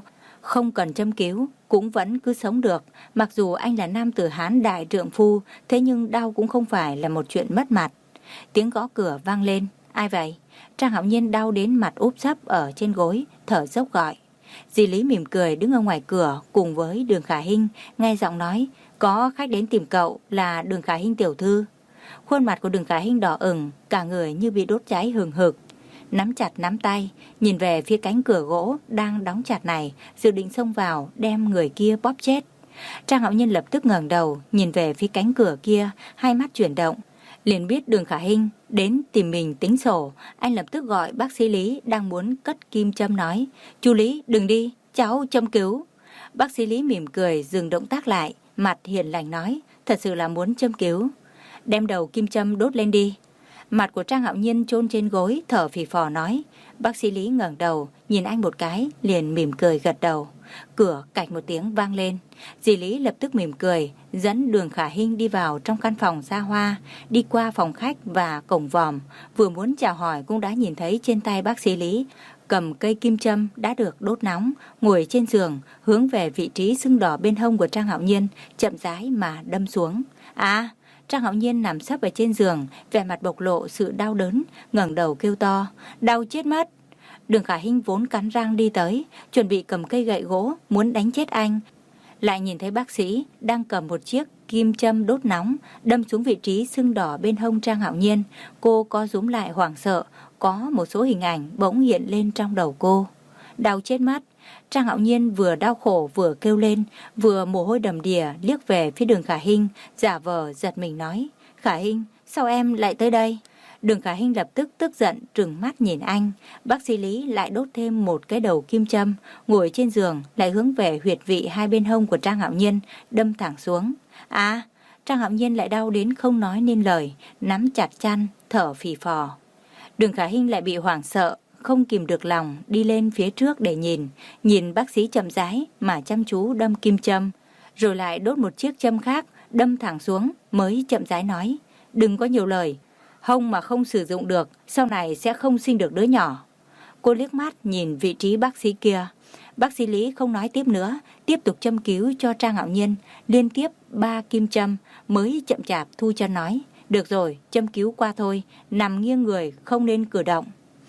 Không cần châm cứu, cũng vẫn cứ sống được. Mặc dù anh là nam tử Hán đại trượng phu, thế nhưng đau cũng không phải là một chuyện mất mặt. Tiếng gõ cửa vang lên. Ai vậy? Trang Hạo Nhiên đau đến mặt úp sấp ở trên gối, thở dốc gọi. Dì Lý mỉm cười đứng ở ngoài cửa cùng với Đường Khả Hinh, nghe giọng nói, có khách đến tìm cậu, là Đường Khả Hinh tiểu thư. Khuôn mặt của Đường Khả Hinh đỏ ửng, cả người như bị đốt cháy hừng hực. Nắm chặt nắm tay, nhìn về phía cánh cửa gỗ đang đóng chặt này, dự định xông vào đem người kia bóp chết. Trang Hạo Nhiên lập tức ngẩng đầu, nhìn về phía cánh cửa kia, hai mắt chuyển động. Liền biết Đường Khả Hinh đến tìm mình tính sổ. Anh lập tức gọi bác sĩ Lý đang muốn cất kim châm nói, chú Lý đừng đi, cháu châm cứu. Bác sĩ Lý mỉm cười dừng động tác lại, mặt hiền lành nói, thật sự là muốn châm cứu. Đem đầu kim châm đốt lên đi. Mặt của Trang Hạo Nhiên chôn trên gối, thở phì phò nói. Bác sĩ Lý ngẩng đầu, nhìn anh một cái, liền mỉm cười gật đầu. Cửa cạch một tiếng vang lên. Dì Lý lập tức mỉm cười, dẫn Đường Khả Hinh đi vào trong căn phòng xa hoa, đi qua phòng khách và cổng vòm. Vừa muốn chào hỏi cũng đã nhìn thấy trên tay bác sĩ Lý cầm cây kim châm đã được đốt nóng, ngồi trên giường, hướng về vị trí sưng đỏ bên hông của Trang Hạo Nhiên, chậm rãi mà đâm xuống. À! Trang Hạo Nhiên nằm sấp ở trên giường, vẻ mặt bộc lộ sự đau đớn, ngẩng đầu kêu to, đau chết mất. Đường Khả Hinh vốn cắn răng đi tới, chuẩn bị cầm cây gậy gỗ muốn đánh chết anh, lại nhìn thấy bác sĩ đang cầm một chiếc kim châm đốt nóng đâm xuống vị trí sưng đỏ bên hông Trang Hạo Nhiên. Cô co rúm lại hoảng sợ, có một số hình ảnh bỗng hiện lên trong đầu cô. Đau chết mất. Trang Hạo Nhiên vừa đau khổ vừa kêu lên, vừa mồ hôi đầm đìa liếc về phía Đường Khả Hinh, giả vờ giật mình nói, Khả Hinh, sao em lại tới đây? Đường Khả Hinh lập tức tức giận trừng mắt nhìn anh. Bác sĩ Lý lại đốt thêm một cái đầu kim châm, ngồi trên giường lại hướng về huyệt vị hai bên hông của Trang Hạo Nhiên, đâm thẳng xuống. À, Trang Hạo Nhiên lại đau đến không nói nên lời, nắm chặt chăn, thở phì phò. Đường Khả Hinh lại bị hoảng sợ, không kìm được lòng đi lên phía trước để nhìn, nhìn bác sĩ chậm rãi mà chăm chú đâm kim châm, rồi lại đốt một chiếc châm khác đâm thẳng xuống, mới chậm rãi nói, đừng có nhiều lời, hông mà không sử dụng được, sau này sẽ không sinh được đứa nhỏ. Cô liếc mắt nhìn vị trí bác sĩ kia. Bác sĩ Lý không nói tiếp nữa, tiếp tục châm cứu cho Trang Hạo Nhiên, liên tiếp ba kim châm mới chậm chạp thu chân nói, được rồi, châm cứu qua thôi, nằm nghiêng người, không nên cử động.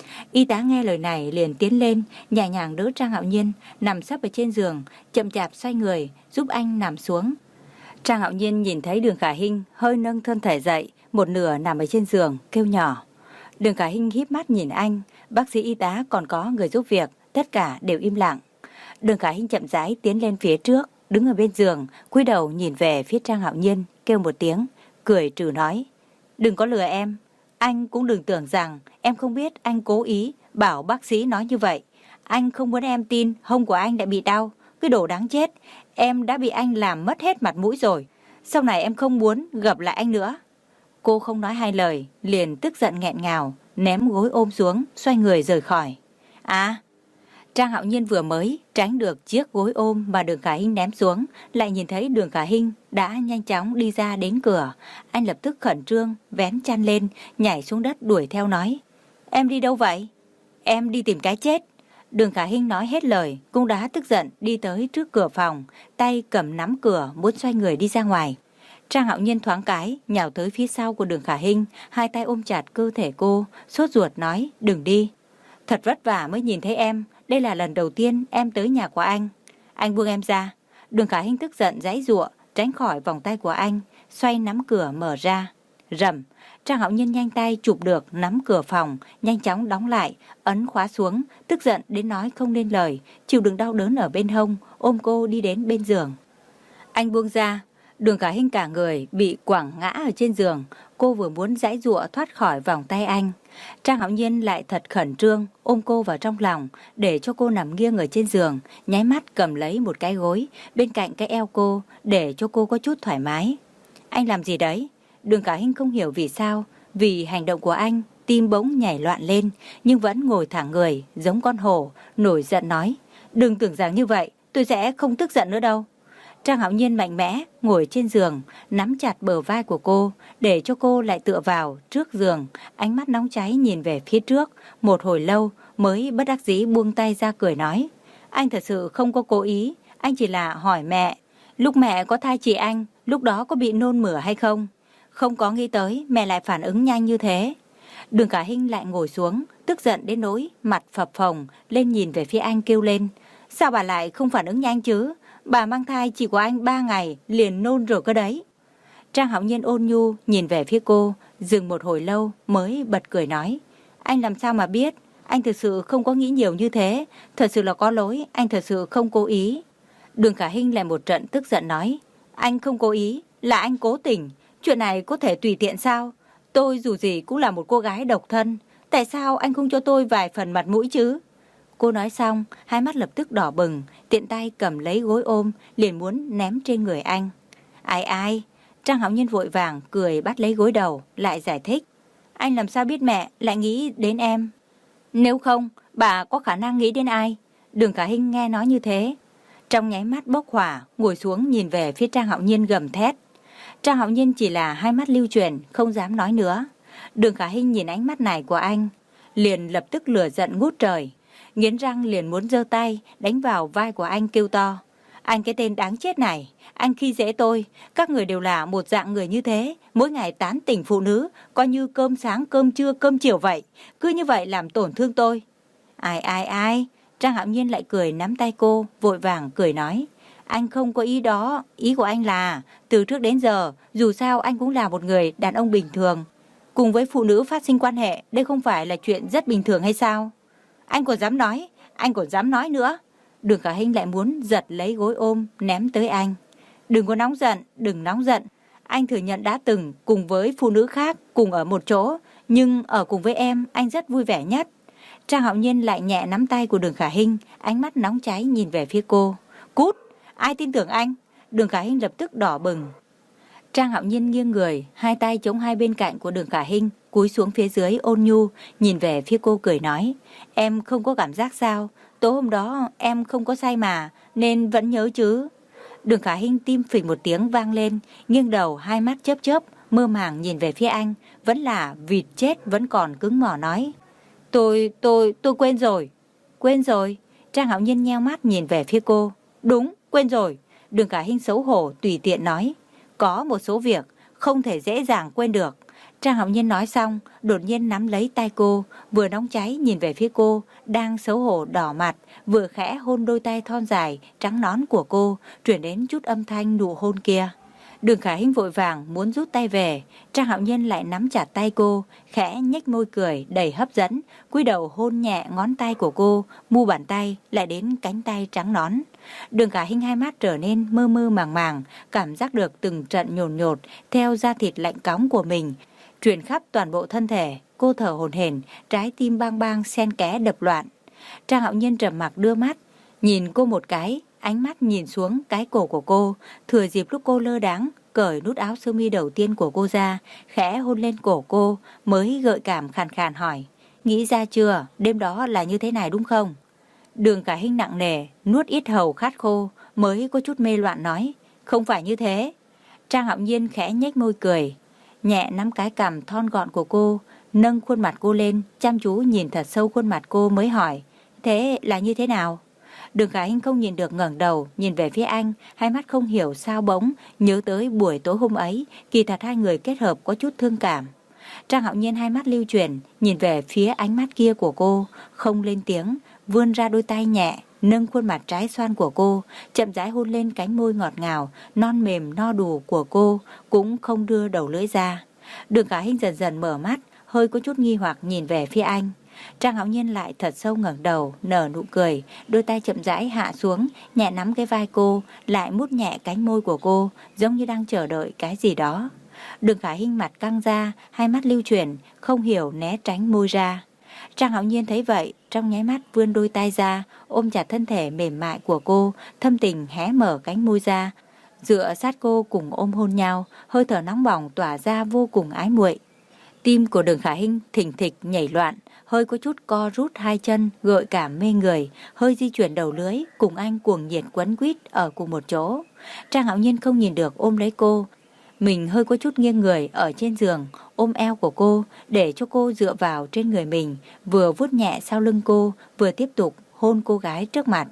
Y tá nghe lời này liền tiến lên, nhẹ nhàng đỡ Trang Hạo Nhiên nằm sấp ở trên giường, chậm chạp xoay người giúp anh nằm xuống. Trang Hạo Nhiên nhìn thấy Đường Khả Hinh hơi nâng thân thể dậy, một nửa nằm ở trên giường, kêu nhỏ. Đường Khả Hinh híp mắt nhìn anh, bác sĩ y tá còn có người giúp việc, tất cả đều im lặng. Đường Khả Hinh chậm rãi tiến lên phía trước, đứng ở bên giường, cúi đầu nhìn về phía Trang Hạo Nhiên, kêu một tiếng, cười trừ nói, đừng có lừa em. Anh cũng đừng tưởng rằng em không biết anh cố ý bảo bác sĩ nói như vậy. Anh không muốn em tin hông của anh đã bị đau. Cái đồ đáng chết, em đã bị anh làm mất hết mặt mũi rồi. Sau này em không muốn gặp lại anh nữa. Cô không nói hai lời, liền tức giận nghẹn ngào, ném gối ôm xuống, xoay người rời khỏi. À, Trang Hạo Nhiên vừa mới tránh được chiếc gối ôm mà Đường Khả Hinh ném xuống, lại nhìn thấy Đường Khả Hinh đã nhanh chóng đi ra đến cửa. Anh lập tức khẩn trương, vén chăn lên, nhảy xuống đất đuổi theo nói, em đi đâu vậy? Em đi tìm cái chết. Đường Khả Hinh nói hết lời, cũng đã tức giận đi tới trước cửa phòng, tay cầm nắm cửa muốn xoay người đi ra ngoài. Trang Hạo Nhiên thoáng cái nhào tới phía sau của Đường Khả Hinh, hai tay ôm chặt cơ thể cô, sốt ruột nói, đừng đi. Thật vất vả mới nhìn thấy em, đây là lần đầu tiên em tới nhà của anh. Anh buông em ra. Đường Khả Hinh tức giận giãy giụa, tránh khỏi vòng tay của anh, xoay nắm cửa mở ra. Rầm, Trang Hạo Nhiên nhanh tay chụp được nắm cửa phòng, nhanh chóng đóng lại, ấn khóa xuống, tức giận đến nói không nên lời, chịu đựng đau đớn ở bên hông, ôm cô đi đến bên giường. Anh buông ra. Đường Khả Hinh cả người bị quẳng ngã ở trên giường, cô vừa muốn giãy giụa thoát khỏi vòng tay anh. Trang Hạo Nhiên lại thật khẩn trương, ôm cô vào trong lòng, để cho cô nằm nghiêng ở trên giường, nháy mắt cầm lấy một cái gối bên cạnh cái eo cô, để cho cô có chút thoải mái. Anh làm gì đấy? Đường Khả Hinh không hiểu vì sao, vì hành động của anh, tim bỗng nhảy loạn lên, nhưng vẫn ngồi thẳng người, giống con hổ, nổi giận nói, đừng tưởng rằng như vậy, tôi sẽ không tức giận nữa đâu. Trang Hạo Nhiên mạnh mẽ ngồi trên giường, nắm chặt bờ vai của cô, để cho cô lại tựa vào trước giường, ánh mắt nóng cháy nhìn về phía trước, một hồi lâu mới bất đắc dĩ buông tay ra cười nói, Anh thật sự không có cố ý, anh chỉ là hỏi mẹ. Lúc mẹ có thai chị anh, lúc đó có bị nôn mửa hay không? Không có nghĩ tới mẹ lại phản ứng nhanh như thế. Đường Khả Hinh lại ngồi xuống, tức giận đến nỗi mặt phập phồng, lên nhìn về phía anh kêu lên. Sao bà lại không phản ứng nhanh chứ? Bà mang thai chỉ của anh ba ngày, liền nôn rồi cơ đấy. Trang Hạo Nhiên ôn nhu nhìn về phía cô, dừng một hồi lâu mới bật cười nói. Anh làm sao mà biết? Anh thực sự không có nghĩ nhiều như thế. Thật sự là có lỗi, anh thật sự không cố ý. Đường Khả Hinh lại một trận tức giận nói. Anh không cố ý, là anh cố tình. Chuyện này có thể tùy tiện sao? Tôi dù gì cũng là một cô gái độc thân. Tại sao anh không cho tôi vài phần mặt mũi chứ? Cô nói xong, hai mắt lập tức đỏ bừng, tiện tay cầm lấy gối ôm, liền muốn ném trên người anh. Ai ai? Trang Hạo Nhiên vội vàng cười bắt lấy gối đầu, lại giải thích. Anh làm sao biết mẹ lại nghĩ đến em? Nếu không, bà có khả năng nghĩ đến ai? Đường Khả Hinh nghe nói như thế, trong nháy mắt bốc hỏa, ngồi xuống nhìn về phía Trang Hạo Nhiên gầm thét. Trang Hạo Nhiên chỉ là hai mắt lưu chuyển, không dám nói nữa. Đường Khả Hinh nhìn ánh mắt này của anh, liền lập tức lửa giận ngút trời, nghiến răng liền muốn giơ tay đánh vào vai của anh kêu to. Anh cái tên đáng chết này, anh khi dễ tôi, các người đều là một dạng người như thế, mỗi ngày tán tỉnh phụ nữ, coi như cơm sáng, cơm trưa, cơm chiều vậy, cứ như vậy làm tổn thương tôi. Ai ai ai, Trang Hạo Nhiên lại cười nắm tay cô, vội vàng cười nói. Anh không có ý đó, ý của anh là, từ trước đến giờ, dù sao anh cũng là một người đàn ông bình thường. Cùng với phụ nữ phát sinh quan hệ, đây không phải là chuyện rất bình thường hay sao? Anh còn dám nói, anh còn dám nói nữa. Đường Khả Hinh lại muốn giật lấy gối ôm, ném tới anh. Đừng có nóng giận, đừng nóng giận. Anh thừa nhận đã từng cùng với phụ nữ khác cùng ở một chỗ, nhưng ở cùng với em, anh rất vui vẻ nhất. Trang Hạo Nhiên lại nhẹ nắm tay của Đường Khả Hinh, ánh mắt nóng cháy nhìn về phía cô. Cút, ai tin tưởng anh? Đường Khả Hinh lập tức đỏ bừng. Trang Hạo Nhiên nghiêng người, hai tay chống hai bên cạnh của Đường Khả Hinh, cúi xuống phía dưới ôn nhu, nhìn về phía cô cười nói. Em không có cảm giác sao? Tối hôm đó em không có say mà, nên vẫn nhớ chứ? Đường Khả Hinh tim phịch một tiếng vang lên, nghiêng đầu hai mắt chớp chớp, mơ màng nhìn về phía anh, vẫn là vịt chết vẫn còn cứng mỏ nói. Tôi, tôi, tôi quên rồi. Quên rồi? Trang Hạo Nhiên nheo mắt nhìn về phía cô. Đúng, quên rồi. Đường Khả Hinh xấu hổ tùy tiện nói. Có một số việc không thể dễ dàng quên được. Trang Hạo Nhiên nói xong, đột nhiên nắm lấy tay cô, vừa nóng cháy nhìn về phía cô, đang xấu hổ đỏ mặt, vừa khẽ hôn đôi tay thon dài, trắng nõn của cô, truyền đến chút âm thanh nụ hôn kia. Đường Khả Hinh vội vàng muốn rút tay về, Trang Hạo Nhiên lại nắm chặt tay cô, khẽ nhếch môi cười đầy hấp dẫn, cúi đầu hôn nhẹ ngón tay của cô, mu bàn tay lại đến cánh tay trắng nõn. Đường Khả Hinh hai mắt trở nên mơ mơ màng màng, cảm giác được từng trận nhồn nhột theo da thịt lạnh cóng của mình, truyền khắp toàn bộ thân thể. Cô thở hổn hển, trái tim bang bang xen kẽ đập loạn. Trang Hạo Nhiên trầm mặc đưa mắt nhìn cô một cái, ánh mắt nhìn xuống cái cổ của cô, thừa dịp lúc cô lơ đãng cởi nút áo sơ mi đầu tiên của cô ra, khẽ hôn lên cổ cô, mới gợi cảm khàn khàn hỏi. Nghĩ ra chưa, đêm đó là như thế này đúng không? Đường Khả Hinh nặng nề, nuốt ít hầu khát khô, mới có chút mê loạn nói. Không phải như thế. Trang Hạo Nhiên khẽ nhếch môi cười, nhẹ nắm cái cằm thon gọn của cô, nâng khuôn mặt cô lên, chăm chú nhìn thật sâu khuôn mặt cô mới hỏi. Thế là như thế nào? Đường Khả Hinh không nhìn được ngẩng đầu, nhìn về phía anh, hai mắt không hiểu sao bỗng nhớ tới buổi tối hôm ấy, kỳ thật hai người kết hợp có chút thương cảm. Trang Hạo Nhiên hai mắt lưu chuyển, nhìn về phía ánh mắt kia của cô, không lên tiếng, vươn ra đôi tay nhẹ, nâng khuôn mặt trái xoan của cô, chậm rãi hôn lên cánh môi ngọt ngào, non mềm no đủ của cô, cũng không đưa đầu lưỡi ra. Đường Khả Hinh dần dần mở mắt, hơi có chút nghi hoặc nhìn về phía anh. Trang Hạo Nhiên lại thật sâu ngẩng đầu, nở nụ cười, đôi tay chậm rãi hạ xuống, nhẹ nắm cái vai cô, lại mút nhẹ cánh môi của cô, giống như đang chờ đợi cái gì đó. Đường Khả Hinh mặt căng ra, hai mắt lưu chuyển, không hiểu né tránh môi ra. Trang Hạo Nhiên thấy vậy, trong nháy mắt vươn đôi tay ra, ôm chặt thân thể mềm mại của cô, thâm tình hé mở cánh môi ra, dựa sát cô cùng ôm hôn nhau, hơi thở nóng bỏng tỏa ra vô cùng ái muội. Tim của Đường Khả Hinh thình thịch nhảy loạn, hơi có chút co rút hai chân, gợi cảm mê người, hơi di chuyển đầu lưới, cùng anh cuồng nhiệt quấn quýt ở cùng một chỗ. Trang Hạo Nhiên không nhìn được ôm lấy cô, mình hơi có chút nghiêng người ở trên giường, ôm eo của cô, để cho cô dựa vào trên người mình, vừa vuốt nhẹ sau lưng cô, vừa tiếp tục hôn cô gái trước mặt.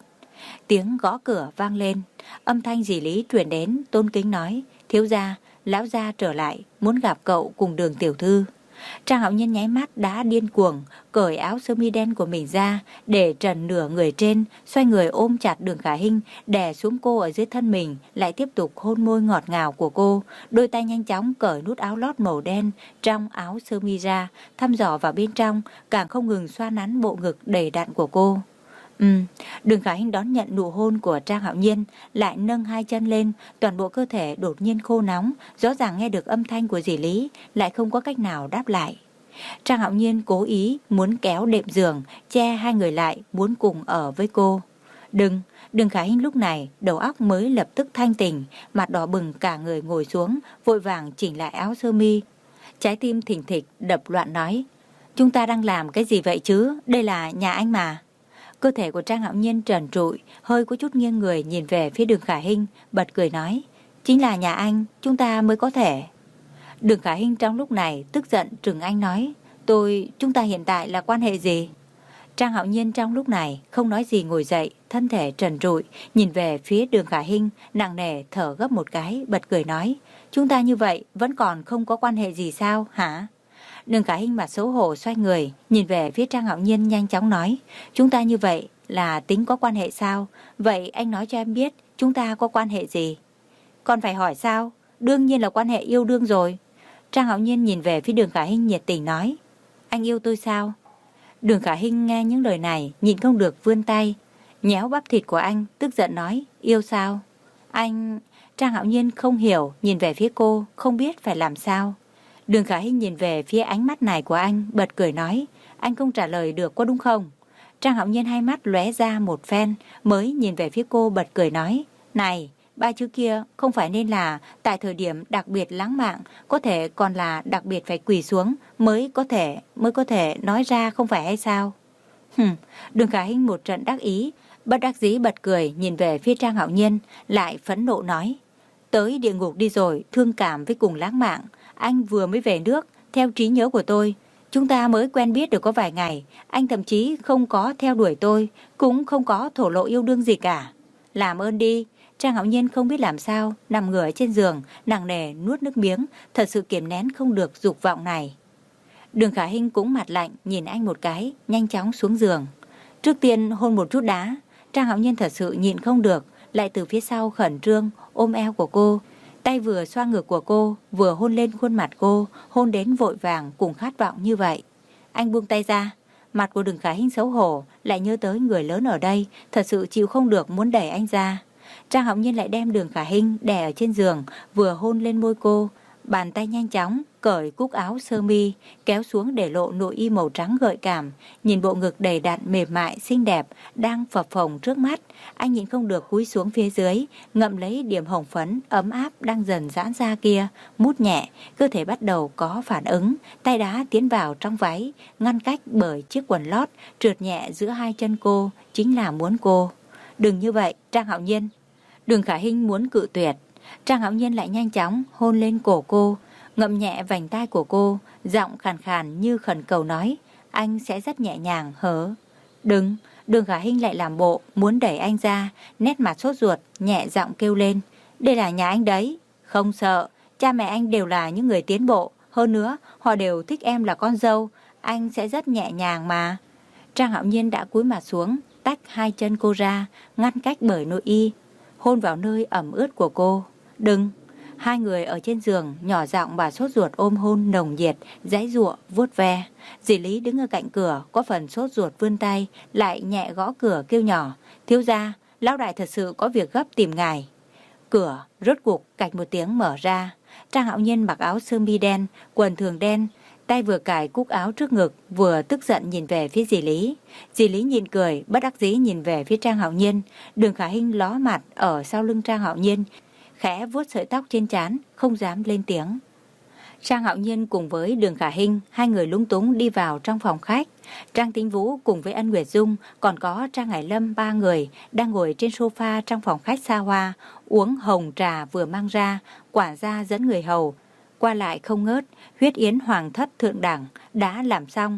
Tiếng gõ cửa vang lên, âm thanh dì Lý truyền đến, tôn kính nói: thiếu gia, lão gia trở lại, muốn gặp cậu cùng Đường tiểu thư. Trang Hạo Nhiên nháy mắt đã điên cuồng, cởi áo sơ mi đen của mình ra, để trần nửa người trên, xoay người ôm chặt Đường Khả Hinh, đè xuống cô ở dưới thân mình, lại tiếp tục hôn môi ngọt ngào của cô. Đôi tay nhanh chóng cởi nút áo lót màu đen trong áo sơ mi ra, thăm dò vào bên trong, càng không ngừng xoa nắn bộ ngực đầy đặn của cô. Ừ, Đường Khả Hinh đón nhận nụ hôn của Trang Hạo Nhiên, lại nâng hai chân lên, toàn bộ cơ thể đột nhiên khô nóng, rõ ràng nghe được âm thanh của dì Lý, lại không có cách nào đáp lại. Trang Hạo Nhiên cố ý muốn kéo đệm giường, che hai người lại, muốn cùng ở với cô. Đừng, Đường Khả Hinh lúc này đầu óc mới lập tức thanh tỉnh, mặt đỏ bừng cả người ngồi xuống, vội vàng chỉnh lại áo sơ mi. Trái tim thình thịch đập loạn nói: chúng ta đang làm cái gì vậy chứ, đây là nhà anh mà. Cơ thể của Trang Hạo Nhiên trần trụi, hơi có chút nghiêng người nhìn về phía Đường Khả Hinh, bật cười nói: chính là nhà anh, chúng ta mới có thể. Đường Khả Hinh trong lúc này tức giận trừng anh nói: tôi, chúng ta hiện tại là quan hệ gì? Trang Hạo Nhiên trong lúc này không nói gì ngồi dậy, thân thể trần trụi, nhìn về phía Đường Khả Hinh, nặng nề thở gấp một cái, bật cười nói: chúng ta như vậy vẫn còn không có quan hệ gì sao, hả? Đường Khả Hinh mặt xấu hổ xoay người, nhìn về phía Trang Hạo Nhiên nhanh chóng nói: chúng ta như vậy là tính có quan hệ sao? Vậy anh nói cho em biết, chúng ta có quan hệ gì? Còn phải hỏi sao? Đương nhiên là quan hệ yêu đương rồi. Trang Hạo Nhiên nhìn về phía Đường Khả Hinh nhiệt tình nói: anh yêu tôi sao? Đường Khả Hinh nghe những lời này, nhịn không được vươn tay, nhéo bắp thịt của anh, tức giận nói: yêu sao? Anh... Trang Hạo Nhiên không hiểu, nhìn về phía cô, không biết phải làm sao. Đường Khả Hinh nhìn về phía ánh mắt này của anh, bật cười nói: anh không trả lời được có đúng không? Trang Hạo Nhiên hai mắt lóe ra một phen, mới nhìn về phía cô, bật cười nói: này, ba chữ kia không phải nên là tại thời điểm đặc biệt lãng mạn, có thể còn là đặc biệt phải quỳ xuống mới có thể mới có thể nói ra không phải hay sao? Hừm, Đường Khả Hinh một trận đắc ý, bất đắc dĩ bật cười nhìn về phía Trang Hạo Nhiên, lại phẫn nộ nói: tới địa ngục đi rồi, thương cảm với cùng lãng mạn. Anh vừa mới về nước, theo trí nhớ của tôi, chúng ta mới quen biết được có vài ngày, anh thậm chí không có theo đuổi tôi, cũng không có thổ lộ yêu đương gì cả. Làm ơn đi. Trang Hạo Nhiên không biết làm sao, nằm ngửa trên giường, nặng nề nuốt nước miếng, thật sự kiềm nén không được dục vọng này. Đường Khả Hinh cũng mặt lạnh, nhìn anh một cái, nhanh chóng xuống giường. Trước tiên hôn một chút đá. Trang Hạo Nhiên thật sự nhịn không được, lại từ phía sau khẩn trương ôm eo của cô, tay vừa xoa ngực của cô, vừa hôn lên khuôn mặt cô, hôn đến vội vàng cùng khát vọng như vậy. Anh buông tay ra. Mặt của Đường Khả Hinh xấu hổ, lại nhớ tới người lớn ở đây, thật sự chịu không được muốn đẩy anh ra. Trang Hạo Nhiên lại đem Đường Khả Hinh đè ở trên giường, vừa hôn lên môi cô, bàn tay nhanh chóng cởi cúc áo sơ mi, kéo xuống để lộ nội y màu trắng gợi cảm. Nhìn bộ ngực đầy đặn mềm mại xinh đẹp đang phập phồng trước mắt, anh nhìn không được cúi xuống phía dưới, ngậm lấy điểm hồng phấn ấm áp đang dần giãn ra kia, mút nhẹ, cơ thể bắt đầu có phản ứng, tay đá tiến vào trong váy, ngăn cách bởi chiếc quần lót trượt nhẹ giữa hai chân cô, chính là muốn cô. Đừng như vậy, Trang Hạo Nhiên. Đường Khả Hinh muốn cự tuyệt, Trang Hạo Nhiên lại nhanh chóng hôn lên cổ cô, ngậm nhẹ vành tai của cô, giọng khàn khàn như khẩn cầu nói: anh sẽ rất nhẹ nhàng hớ. Đừng. Đường Khả Hinh lại làm bộ muốn đẩy anh ra, nét mặt sốt ruột, nhẹ giọng kêu lên: đây là nhà anh đấy. Không sợ, cha mẹ anh đều là những người tiến bộ, hơn nữa họ đều thích em là con dâu, anh sẽ rất nhẹ nhàng mà. Trang Hạo Nhiên đã cúi mặt xuống, tách hai chân cô ra, ngăn cách bởi nội y, hôn vào nơi ẩm ướt của cô. Đừng. Hai người ở trên giường nhỏ giọng và sốt ruột ôm hôn nồng nhiệt, giãy giụa vuốt ve. Dì Lý đứng ở cạnh cửa, có phần sốt ruột vươn tay, lại nhẹ gõ cửa kêu nhỏ: thiếu gia, lão đại thật sự có việc gấp tìm ngài. Cửa rốt cuộc cạch một tiếng mở ra. Trang Hạo Nhiên mặc áo sơ mi đen, quần thường đen, tay vừa cài cúc áo trước ngực, vừa tức giận nhìn về phía dì Lý. Dì Lý nhìn cười, bất đắc dĩ nhìn về phía Trang Hạo Nhiên. Đường Khả Hinh ló mặt ở sau lưng Trang Hạo Nhiên, khẽ vuốt sợi tóc trên trán, không dám lên tiếng. Trang Hạo Nhiên cùng với Đường Khả Hinh, hai người lúng túng đi vào trong phòng khách. Trang Tĩnh Vũ cùng với Ân Nguyệt Dung, còn có Trang Hải Lâm, ba người đang ngồi trên sofa trong phòng khách xa hoa, uống hồng trà vừa mang ra. Quản gia dẫn người hầu qua lại không ngớt. Huyết yến hoàng thất thượng đẳng đã làm xong,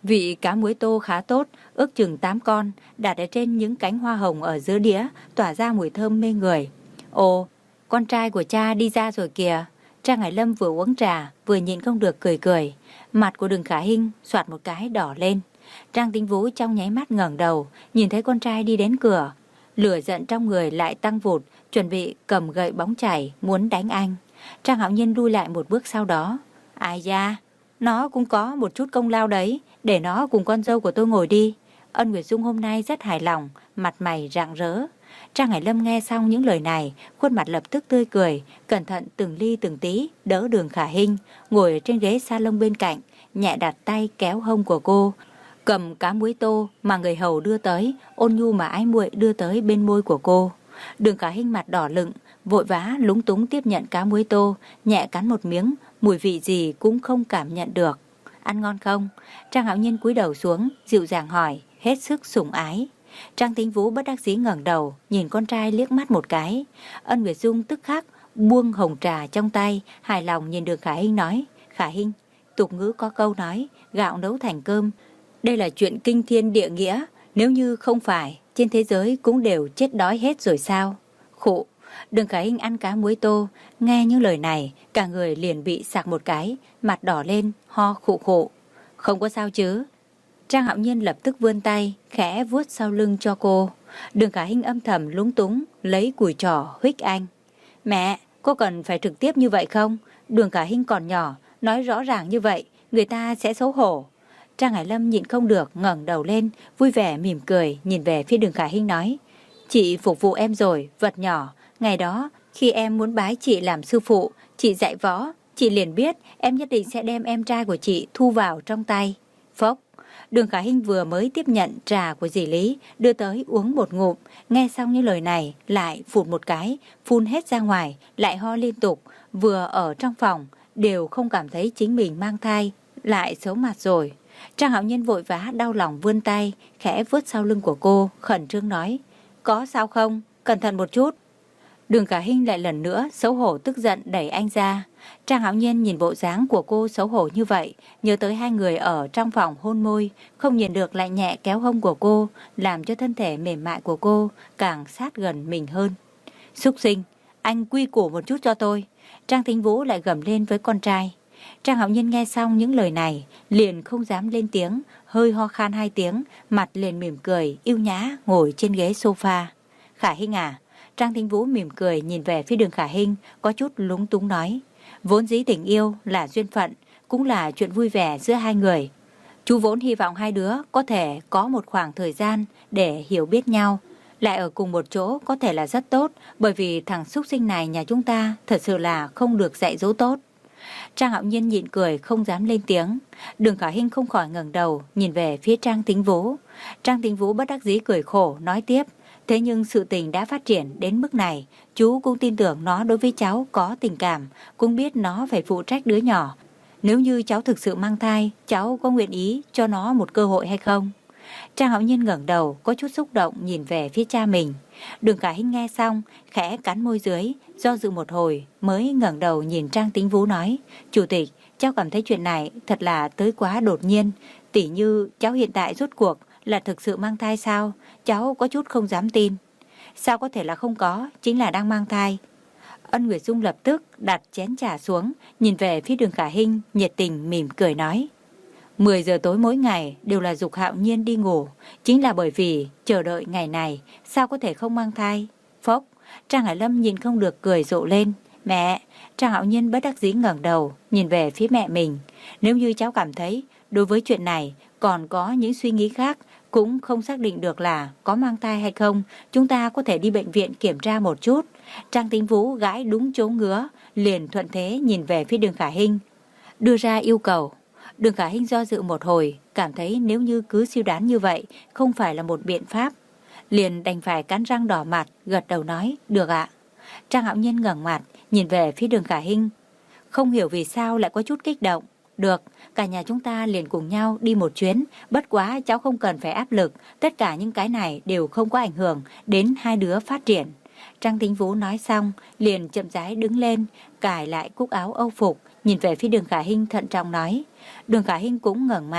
Vị cá muối tô khá tốt, ước chừng tám con, đặt ở trên những cánh hoa hồng ở giữa đĩa, tỏa ra mùi thơm mê người. Ồ, con trai của cha đi ra rồi kìa. Trang Hải Lâm vừa uống trà, vừa nhịn không được cười cười. Mặt của Đường Khả Hinh xoạt một cái đỏ lên. Trang Tính Vũ trong nháy mắt ngẩng đầu, nhìn thấy con trai đi đến cửa. Lửa giận trong người lại tăng vụt, chuẩn bị cầm gậy bóng chảy, muốn đánh anh. Trang Hạo Nhiên lui lại một bước sau đó. Ai da, nó cũng có một chút công lao đấy, để nó cùng con dâu của tôi ngồi đi. Ân Nguyệt Dung hôm nay rất hài lòng, mặt mày rạng rỡ. Trang Hải Lâm nghe xong những lời này, khuôn mặt lập tức tươi cười, cẩn thận từng ly từng tí đỡ Đường Khả Hinh, ngồi trên ghế salon bên cạnh, nhẹ đặt tay kéo hông của cô, cầm cá muối tô mà người hầu đưa tới, ôn nhu mà ái muội đưa tới bên môi của cô. Đường Khả Hinh mặt đỏ lựng, vội vã lúng túng tiếp nhận cá muối tô, nhẹ cắn một miếng, mùi vị gì cũng không cảm nhận được. Ăn ngon không? Trang Hạo Nhiên cúi đầu xuống, dịu dàng hỏi, hết sức sủng ái. Trang Tính Vũ bất đắc dĩ ngẩng đầu, nhìn con trai liếc mắt một cái. Ân Nguyệt Dung tức khắc buông hồng trà trong tay, hài lòng nhìn Đường Khả Hinh nói, Khả Hinh, tục ngữ có câu nói, gạo nấu thành cơm. Đây là chuyện kinh thiên địa nghĩa, nếu như không phải, trên thế giới cũng đều chết đói hết rồi sao? Khụ, Đường Khả Hinh ăn cá muối tô, nghe những lời này, cả người liền bị sặc một cái, mặt đỏ lên, ho khụ khụ. Không có sao chứ? Trang Hạo Nhiên lập tức vươn tay, khẽ vuốt sau lưng cho cô. Đường Khả Hinh âm thầm lúng túng, lấy cùi trỏ huých anh. Mẹ, cô cần phải trực tiếp như vậy không? Đường Khả Hinh còn nhỏ, nói rõ ràng như vậy, người ta sẽ xấu hổ. Trang Hải Lâm nhịn không được, ngẩng đầu lên, vui vẻ mỉm cười, nhìn về phía Đường Khả Hinh nói. Chị phục vụ em rồi, vật nhỏ. Ngày đó, khi em muốn bái chị làm sư phụ, chị dạy võ, chị liền biết em nhất định sẽ đem em trai của chị thu vào trong tay. Phốc. Đường Khả Hinh vừa mới tiếp nhận trà của dì Lý, đưa tới uống một ngụm, nghe xong những lời này, lại phụt một cái, phun hết ra ngoài, lại ho liên tục, vừa ở trong phòng, đều không cảm thấy chính mình mang thai, lại xấu mặt rồi. Trang Hạo Nhiên vội vã đau lòng vươn tay, khẽ vuốt sau lưng của cô, khẩn trương nói, có sao không, cẩn thận một chút. Đường Khả Hinh lại lần nữa xấu hổ tức giận đẩy anh ra. Trang Hạo Nhiên nhìn bộ dáng của cô xấu hổ như vậy, nhớ tới hai người ở trong phòng hôn môi, không nhìn được lại nhẹ kéo hông của cô, làm cho thân thể mềm mại của cô càng sát gần mình hơn. Súc sinh, anh quy củ một chút cho tôi. Trang Thính Vũ lại gầm lên với con trai. Trang Hạo Nhiên nghe xong những lời này, liền không dám lên tiếng, hơi ho khan hai tiếng, mặt liền mỉm cười, yêu nhã ngồi trên ghế sofa. Khả Hinh à? Trang Thính Vũ mỉm cười nhìn về phía Đường Khả Hinh, có chút lúng túng nói. Vốn dĩ tình yêu là duyên phận, cũng là chuyện vui vẻ giữa hai người. Chú vốn hy vọng hai đứa có thể có một khoảng thời gian để hiểu biết nhau, lại ở cùng một chỗ có thể là rất tốt, bởi vì thằng xúc sinh này nhà chúng ta thật sự là không được dạy dỗ tốt. Trang Hạo Nhiên nhịn cười không dám lên tiếng. Đường Khả Hinh không khỏi ngẩng đầu nhìn về phía Trang Thính Vũ. Trang Thính Vũ bất đắc dĩ cười khổ nói tiếp. Thế nhưng sự tình đã phát triển đến mức này, chú cũng tin tưởng nó đối với cháu có tình cảm, cũng biết nó phải phụ trách đứa nhỏ. Nếu như cháu thực sự mang thai, cháu có nguyện ý cho nó một cơ hội hay không? Trang Hạo Nhiên ngẩng đầu, có chút xúc động nhìn về phía cha mình. Đường Khả Hinh nghe xong, khẽ cắn môi dưới, do dự một hồi mới ngẩng đầu nhìn Trang Tính Vũ nói, Chủ tịch, cháu cảm thấy chuyện này thật là tới quá đột nhiên. Tỉ như cháu hiện tại rốt cuộc là thực sự mang thai sao? Cháu có chút không dám tin. Sao có thể là không có, chính là đang mang thai. Ân Nguyệt Dung lập tức đặt chén trà xuống, nhìn về phía Đường Khả Hinh, nhiệt tình mỉm cười nói. mười giờ tối mỗi ngày đều là giục Hạo Nhiên đi ngủ, chính là bởi vì chờ đợi ngày này, sao có thể không mang thai. Phốc, Trang Hải Lâm nhìn không được cười rộ lên. Mẹ, Trang Hạo Nhiên bất đắc dĩ ngẩng đầu, nhìn về phía mẹ mình. Nếu như cháu cảm thấy đối với chuyện này còn có những suy nghĩ khác, cũng không xác định được là có mang thai hay không, chúng ta có thể đi bệnh viện kiểm tra một chút. Trang Tính Vũ gãi đúng chỗ ngứa, liền thuận thế nhìn về phía Đường Khả Hinh, đưa ra yêu cầu. Đường Khả Hinh do dự một hồi, cảm thấy nếu như cứ suy đoán như vậy không phải là một biện pháp, liền đành phải cắn răng đỏ mặt, gật đầu nói, được ạ. Trang Hạo Nhiên ngẩng mặt, nhìn về phía Đường Khả Hinh, không hiểu vì sao lại có chút kích động. Được, cả nhà chúng ta liền cùng nhau đi một chuyến, bất quá cháu không cần phải áp lực, tất cả những cái này đều không có ảnh hưởng đến hai đứa phát triển. Trang Tính Vũ nói xong, liền chậm rãi đứng lên, cài lại cúc áo âu phục, nhìn về phía Đường Khả Hinh thận trọng nói. Đường Khả Hinh cũng ngẩng mặt,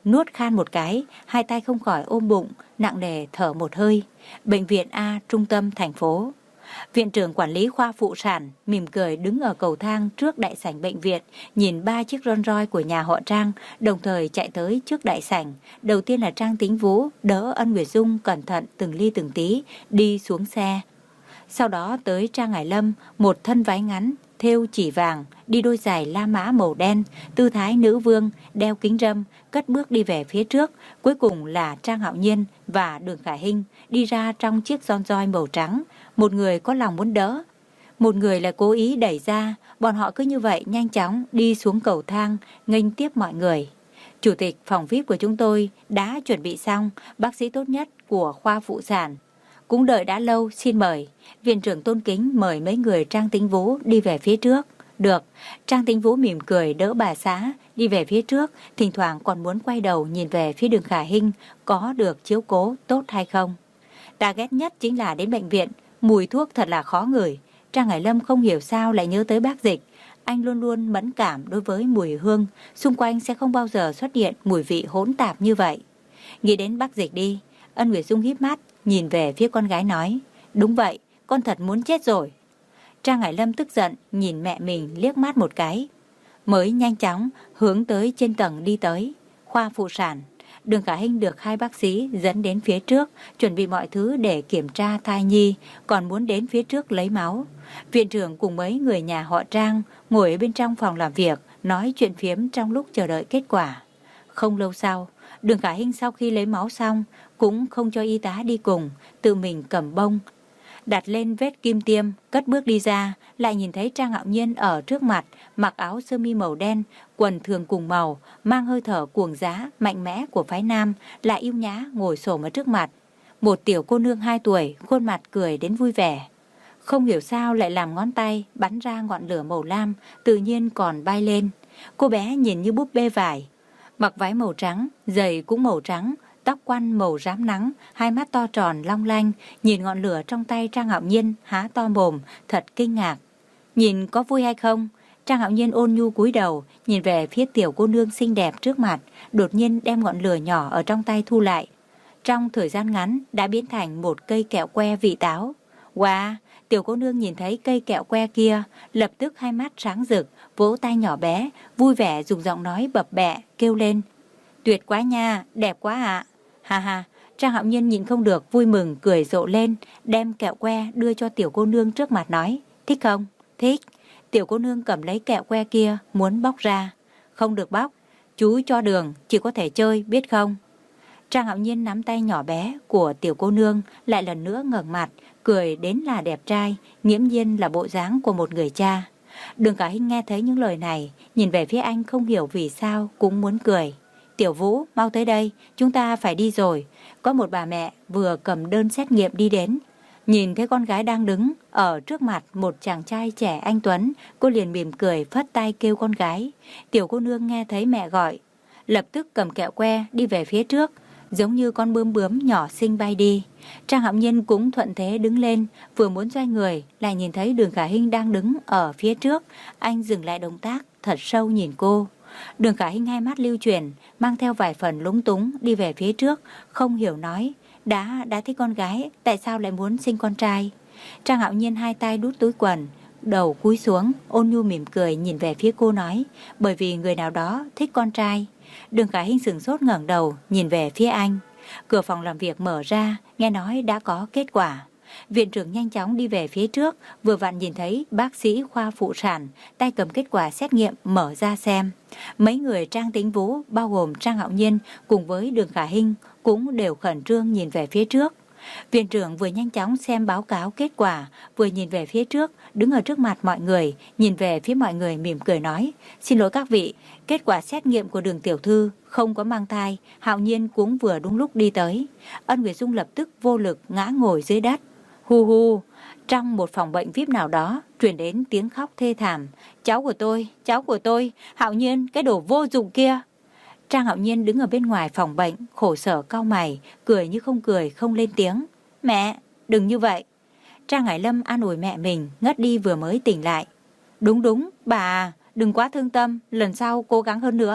nuốt khan một cái, hai tay không khỏi ôm bụng, nặng nề thở một hơi. Bệnh viện A, trung tâm thành phố. Viện trưởng quản lý khoa phụ sản mỉm cười đứng ở cầu thang trước đại sảnh bệnh viện, nhìn ba chiếc Rolls Royce của nhà họ Trang đồng thời chạy tới trước đại sảnh. Đầu tiên là Trang Tính Vũ đỡ Ân Nguyệt Dung cẩn thận từng ly từng tí đi xuống xe. Sau đó tới Trang Ngải Lâm, một thân váy ngắn thêu chỉ vàng, đi đôi giày La Mã màu đen, tư thái nữ vương, đeo kính râm, cất bước đi về phía trước. Cuối cùng là Trang Hạo Nhiên và Đường Khải Hinh đi ra trong chiếc Rolls Royce màu trắng. Một người có lòng muốn đỡ, một người lại cố ý đẩy ra. Bọn họ cứ như vậy nhanh chóng đi xuống cầu thang, nghênh tiếp mọi người. Chủ tịch phòng vi ai pi của chúng tôi đã chuẩn bị xong, bác sĩ tốt nhất của khoa phụ sản cũng đợi đã lâu, xin mời. Viện trưởng tôn kính mời mấy người Trang Tính Vũ đi về phía trước. Được. Trang Tính Vũ mỉm cười đỡ bà xã đi về phía trước, thỉnh thoảng còn muốn quay đầu nhìn về phía Đường Khải Hinh có được chiếu cố tốt hay không. Ta ghét nhất chính là đến bệnh viện, mùi thuốc thật là khó ngửi. Trang Ngải Lâm không hiểu sao lại nhớ tới bác Dịch. Anh luôn luôn mẫn cảm đối với mùi hương, xung quanh sẽ không bao giờ xuất hiện mùi vị hỗn tạp như vậy. Nghĩ đến bác Dịch đi. Ân Nguyệt Dung híp mắt nhìn về phía con gái nói, đúng vậy, con thật muốn chết rồi. Trang Ngải Lâm tức giận nhìn mẹ mình liếc mắt một cái, mới nhanh chóng hướng tới trên tầng đi tới. Khoa phụ sản, Đường Khải Hinh được hai bác sĩ dẫn đến phía trước, chuẩn bị mọi thứ để kiểm tra thai nhi, còn muốn đến phía trước lấy máu. Viện trưởng cùng mấy người nhà họ Trang ngồi ở bên trong phòng làm việc, nói chuyện phiếm trong lúc chờ đợi kết quả. Không lâu sau, Đường Khải Hinh sau khi lấy máu xong cũng không cho y tá đi cùng, tự mình cầm bông đặt lên vết kim tiêm, cất bước đi ra, lại nhìn thấy Trang Hạo Nhiên ở trước mặt, mặc áo sơ mi màu đen, quần thường cùng màu, mang hơi thở cuồng giá, mạnh mẽ của phái nam, lại yêu nhã ngồi xổm ở trước mặt. Một tiểu cô nương hai tuổi, khuôn mặt cười đến vui vẻ. Không hiểu sao lại làm ngón tay bắn ra ngọn lửa màu lam, tự nhiên còn bay lên. Cô bé nhìn như búp bê vải, mặc váy màu trắng, giày cũng màu trắng, tóc quăn màu rám nắng, hai mắt to tròn long lanh, nhìn ngọn lửa trong tay Trang Hạo Nhiên há to mồm, thật kinh ngạc. Nhìn có vui hay không? Trang Hạo Nhiên ôn nhu cúi đầu, nhìn về phía tiểu cô nương xinh đẹp trước mặt, đột nhiên đem ngọn lửa nhỏ ở trong tay thu lại. Trong thời gian ngắn đã biến thành một cây kẹo que vị táo. Wow! Tiểu cô nương nhìn thấy cây kẹo que kia, lập tức hai mắt sáng rực, vỗ tay nhỏ bé, vui vẻ dùng giọng nói bập bẹ, kêu lên. Tuyệt quá nha, đẹp quá ạ. Ha ha, Trang Hạo Nhiên nhìn không được, vui mừng, cười rộ lên, đem kẹo que đưa cho tiểu cô nương trước mặt nói. Thích không? Thích. Tiểu cô nương cầm lấy kẹo que kia, muốn bóc ra. Không được bóc, chú cho đường, chỉ có thể chơi, biết không? Trang Hạo Nhiên nắm tay nhỏ bé của tiểu cô nương, lại lần nữa ngẩng mặt, cười đến là đẹp trai, nghiễm nhiên là bộ dáng của một người cha. Đường Khải Hinh nghe thấy những lời này, nhìn về phía anh không hiểu vì sao cũng muốn cười. Tiểu Vũ, mau tới đây, chúng ta phải đi rồi. Có một bà mẹ vừa cầm đơn xét nghiệm đi đến. Nhìn thấy con gái đang đứng ở trước mặt một chàng trai trẻ anh tuấn, cô liền mỉm cười phất tay kêu con gái. Tiểu cô nương nghe thấy mẹ gọi, lập tức cầm kẹo que đi về phía trước, giống như con bướm bướm nhỏ xinh bay đi. Trang Hạo Nhiên cũng thuận thế đứng lên, vừa muốn xoay người, lại nhìn thấy Đường Khải Hinh đang đứng ở phía trước. Anh dừng lại động tác, thật sâu nhìn cô. Đường Khải Hinh hai mắt lưu chuyển, mang theo vài phần lúng túng đi về phía trước, không hiểu nói, đã đã thích con gái, tại sao lại muốn sinh con trai? Trang Hạo Nhiên hai tay đút túi quần, đầu cúi xuống, ôn nhu mỉm cười nhìn về phía cô nói, bởi vì người nào đó thích con trai. Đường Khải Hinh sửng sốt ngẩng đầu, nhìn về phía anh. Cửa phòng làm việc mở ra, nghe nói đã có kết quả. Viện trưởng nhanh chóng đi về phía trước, vừa vặn nhìn thấy bác sĩ khoa phụ sản, tay cầm kết quả xét nghiệm mở ra xem. Mấy người Trang Tính Vũ, bao gồm Trang Hạo Nhiên cùng với Đường Khải Hinh, cũng đều khẩn trương nhìn về phía trước. Viện trưởng vừa nhanh chóng xem báo cáo kết quả, vừa nhìn về phía trước, đứng ở trước mặt mọi người, nhìn về phía mọi người mỉm cười nói, xin lỗi các vị, kết quả xét nghiệm của Đường tiểu thư không có mang thai. Hạo Nhiên cũng vừa đúng lúc đi tới. Ân Nguyệt Dung lập tức vô lực ngã ngồi dưới đất. Hu hu, trong một phòng bệnh vi ai pi nào đó truyền đến tiếng khóc thê thảm. Cháu của tôi, cháu của tôi, Hạo Nhiên, cái đồ vô dụng kia. Trang Hạo Nhiên đứng ở bên ngoài phòng bệnh, khổ sở cau mày, cười như không cười, không lên tiếng. Mẹ, đừng như vậy. Trang Ngải Lâm an ủi mẹ mình, ngất đi vừa mới tỉnh lại. Đúng đúng, bà, đừng quá thương tâm, lần sau cố gắng hơn nữa.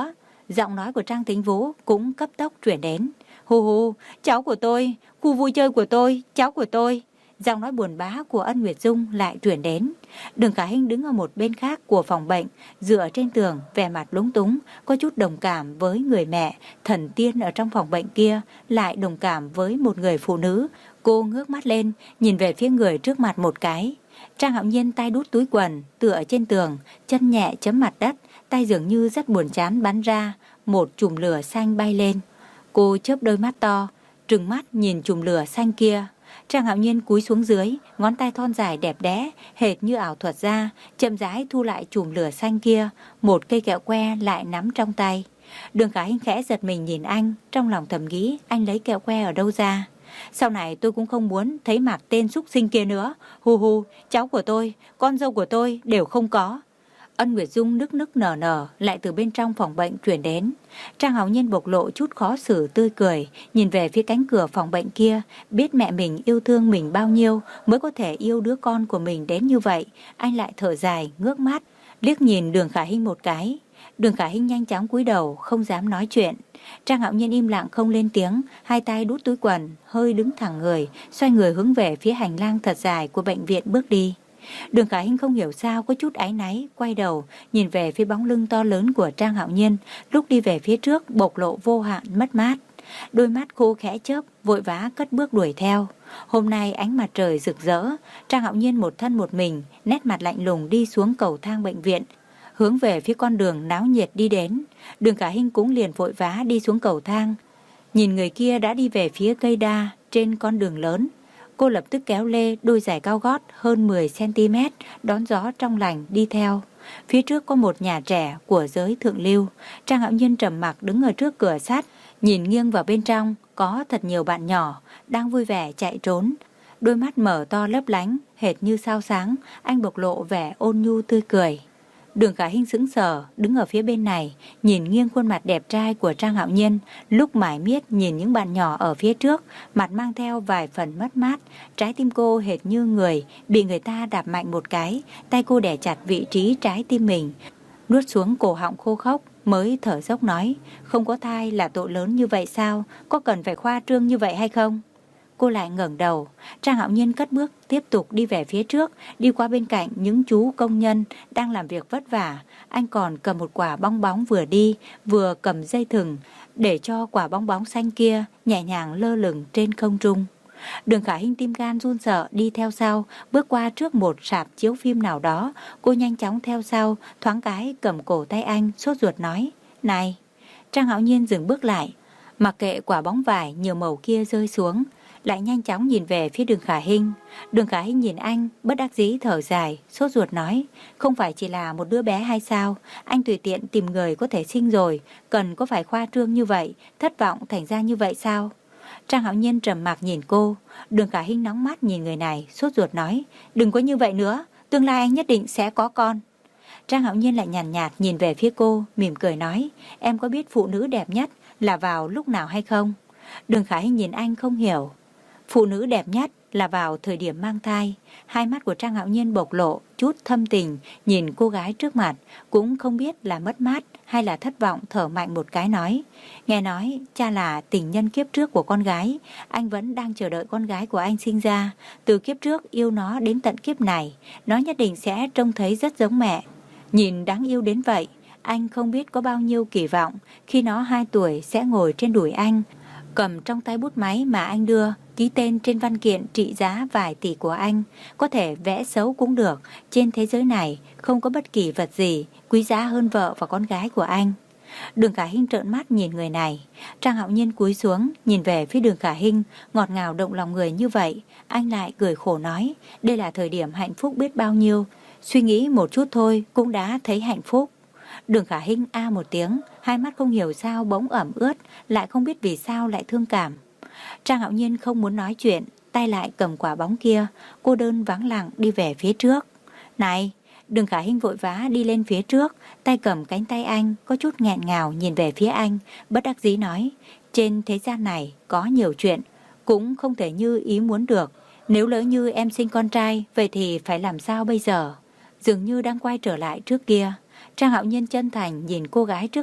Giọng nói của Trang Tính Vũ cũng cấp tốc chuyển đến. Hù hù, cháu của tôi, khu vui chơi của tôi, cháu của tôi. Giọng nói buồn bã của Ân Nguyệt Dung lại truyền đến. Đường Khả Hinh đứng ở một bên khác của phòng bệnh, dựa trên tường, vẻ mặt lúng túng, có chút đồng cảm với người mẹ thần tiên ở trong phòng bệnh kia, lại đồng cảm với một người phụ nữ. Cô ngước mắt lên, nhìn về phía người trước mặt một cái. Trang Hạo Nhiên tay đút túi quần, tựa trên tường, chân nhẹ chấm mặt đất, tay dường như rất buồn chán bắn ra, một chùm lửa xanh bay lên. Cô chớp đôi mắt to, trừng mắt nhìn chùm lửa xanh kia. Trang Hạo Nhiên cúi xuống dưới, ngón tay thon dài đẹp đẽ, hệt như ảo thuật ra, chậm rãi thu lại chùm lửa xanh kia, một cây kẹo que lại nắm trong tay. Đường Khả Hinh khẽ giật mình nhìn anh, trong lòng thầm nghĩ anh lấy kẹo que ở đâu ra. Sau này tôi cũng không muốn thấy mặt tên súc sinh kia nữa. Hu hu, cháu của tôi, con dâu của tôi đều không có. Ân Nguyệt Dung nức nức nở nở lại từ bên trong phòng bệnh chuyển đến. Trang Hạo Nhiên bộc lộ chút khó xử tươi cười, nhìn về phía cánh cửa phòng bệnh kia, biết mẹ mình yêu thương mình bao nhiêu mới có thể yêu đứa con của mình đến như vậy. Anh lại thở dài, ngước mắt, liếc nhìn Đường Khả Hinh một cái. Đường Khả Hinh nhanh chóng cúi đầu, không dám nói chuyện. Trang Hạo Nhiên im lặng không lên tiếng, hai tay đút túi quần, hơi đứng thẳng người, xoay người hướng về phía hành lang thật dài của bệnh viện bước đi. Đường Khả Hinh không hiểu sao có chút áy náy, quay đầu, nhìn về phía bóng lưng to lớn của Trang Hạo Nhiên, lúc đi về phía trước bộc lộ vô hạn mất mát. Đôi mắt cô khẽ chớp, vội vã cất bước đuổi theo. Hôm nay ánh mặt trời rực rỡ, Trang Hạo Nhiên một thân một mình, nét mặt lạnh lùng đi xuống cầu thang bệnh viện, hướng về phía con đường náo nhiệt đi đến. Đường Khả Hinh cũng liền vội vã đi xuống cầu thang, nhìn người kia đã đi về phía cây đa trên con đường lớn. Cô lập tức kéo lê đôi giày cao gót hơn mười xăng ti mét, đón gió trong lành đi theo. Phía trước có một nhà trẻ của giới thượng lưu. Trang Hạo Nhiên trầm mặc đứng ở trước cửa sắt, nhìn nghiêng vào bên trong, có thật nhiều bạn nhỏ đang vui vẻ chạy trốn. Đôi mắt mở to lấp lánh, hệt như sao sáng, anh bộc lộ vẻ ôn nhu tươi cười. Đường Khả Hinh sững sờ đứng ở phía bên này, nhìn nghiêng khuôn mặt đẹp trai của Trang Hạo Nhiên, lúc mải miết nhìn những bạn nhỏ ở phía trước, mặt mang theo vài phần mất mát. Trái tim cô hệt như người bị người ta đạp mạnh một cái, tay cô đè chặt vị trí trái tim mình, nuốt xuống cổ họng khô khốc, mới thở dốc nói: không có thai là tội lớn như vậy sao? Có cần phải khoa trương như vậy hay không? Cô lại ngẩng đầu. Trang Hạo Nhiên cất bước tiếp tục đi về phía trước, đi qua bên cạnh những chú công nhân đang làm việc vất vả. Anh còn cầm một quả bong bóng, vừa đi vừa cầm dây thừng để cho quả bong bóng xanh kia nhẹ nhàng lơ lửng trên không trung. Đường Khả Hinh tim gan run sợ đi theo sau, bước qua trước một rạp chiếu phim nào đó. Cô nhanh chóng theo sau, thoáng cái cầm cổ tay anh, sốt ruột nói: này. Trang Hạo Nhiên dừng bước lại, mặc kệ quả bóng vải nhiều màu kia rơi xuống, lại nhanh chóng nhìn về phía Đường Khả Hinh. Đường Khả Hinh nhìn anh, bất đắc dĩ thở dài, sốt ruột nói: không phải chỉ là một đứa bé hay sao? Anh tùy tiện tìm người có thể sinh rồi, cần có phải khoa trương như vậy, thất vọng thành ra như vậy sao? Trang Hạo Nhiên trầm mặc nhìn cô. Đường Khả Hinh nóng mắt nhìn người này, sốt ruột nói: đừng có như vậy nữa, tương lai anh nhất định sẽ có con. Trang Hạo Nhiên lại nhàn nhạt, nhạt nhìn về phía cô, mỉm cười nói: em có biết phụ nữ đẹp nhất là vào lúc nào hay không? Đường Khả Hinh nhìn anh không hiểu. Phụ nữ đẹp nhất là vào thời điểm mang thai. Hai mắt của Trang Hạo Nhiên bộc lộ chút thâm tình, nhìn cô gái trước mặt, cũng không biết là mất mát hay là thất vọng, thở mạnh một cái nói: nghe nói cha là tình nhân kiếp trước của con gái, anh vẫn đang chờ đợi con gái của anh sinh ra. Từ kiếp trước yêu nó đến tận kiếp này, nó nhất định sẽ trông thấy rất giống mẹ, nhìn đáng yêu đến vậy. Anh không biết có bao nhiêu kỳ vọng khi nó hai tuổi sẽ ngồi trên đùi anh, cầm trong tay bút máy mà anh đưa, ký tên trên văn kiện trị giá vài tỷ của anh. Có thể vẽ xấu cũng được, trên thế giới này không có bất kỳ vật gì quý giá hơn vợ và con gái của anh. Đường Khả Hinh trợn mắt nhìn người này. Trang Hạo Nhiên cúi xuống nhìn về phía Đường Khả Hinh, ngọt ngào động lòng người như vậy. Anh lại cười khổ nói: đây là thời điểm hạnh phúc biết bao nhiêu, suy nghĩ một chút thôi cũng đã thấy hạnh phúc. Đường Khả Hinh a một tiếng, hai mắt không hiểu sao bỗng ẩm ướt, lại không biết vì sao lại thương cảm. Trang Hạo Nhiên không muốn nói chuyện, tay lại cầm quả bóng kia, cô đơn vắng lặng đi về phía trước. Này. Đường Khả Hinh vội vã đi lên phía trước, tay cầm cánh tay anh, có chút nghẹn ngào nhìn về phía anh, bất đắc dĩ nói: trên thế gian này có nhiều chuyện cũng không thể như ý muốn được. Nếu lỡ như em sinh con trai, vậy thì phải làm sao bây giờ? Dường như đang quay trở lại trước kia. Trang Hạo Nhiên chân thành nhìn cô gái trước mặt,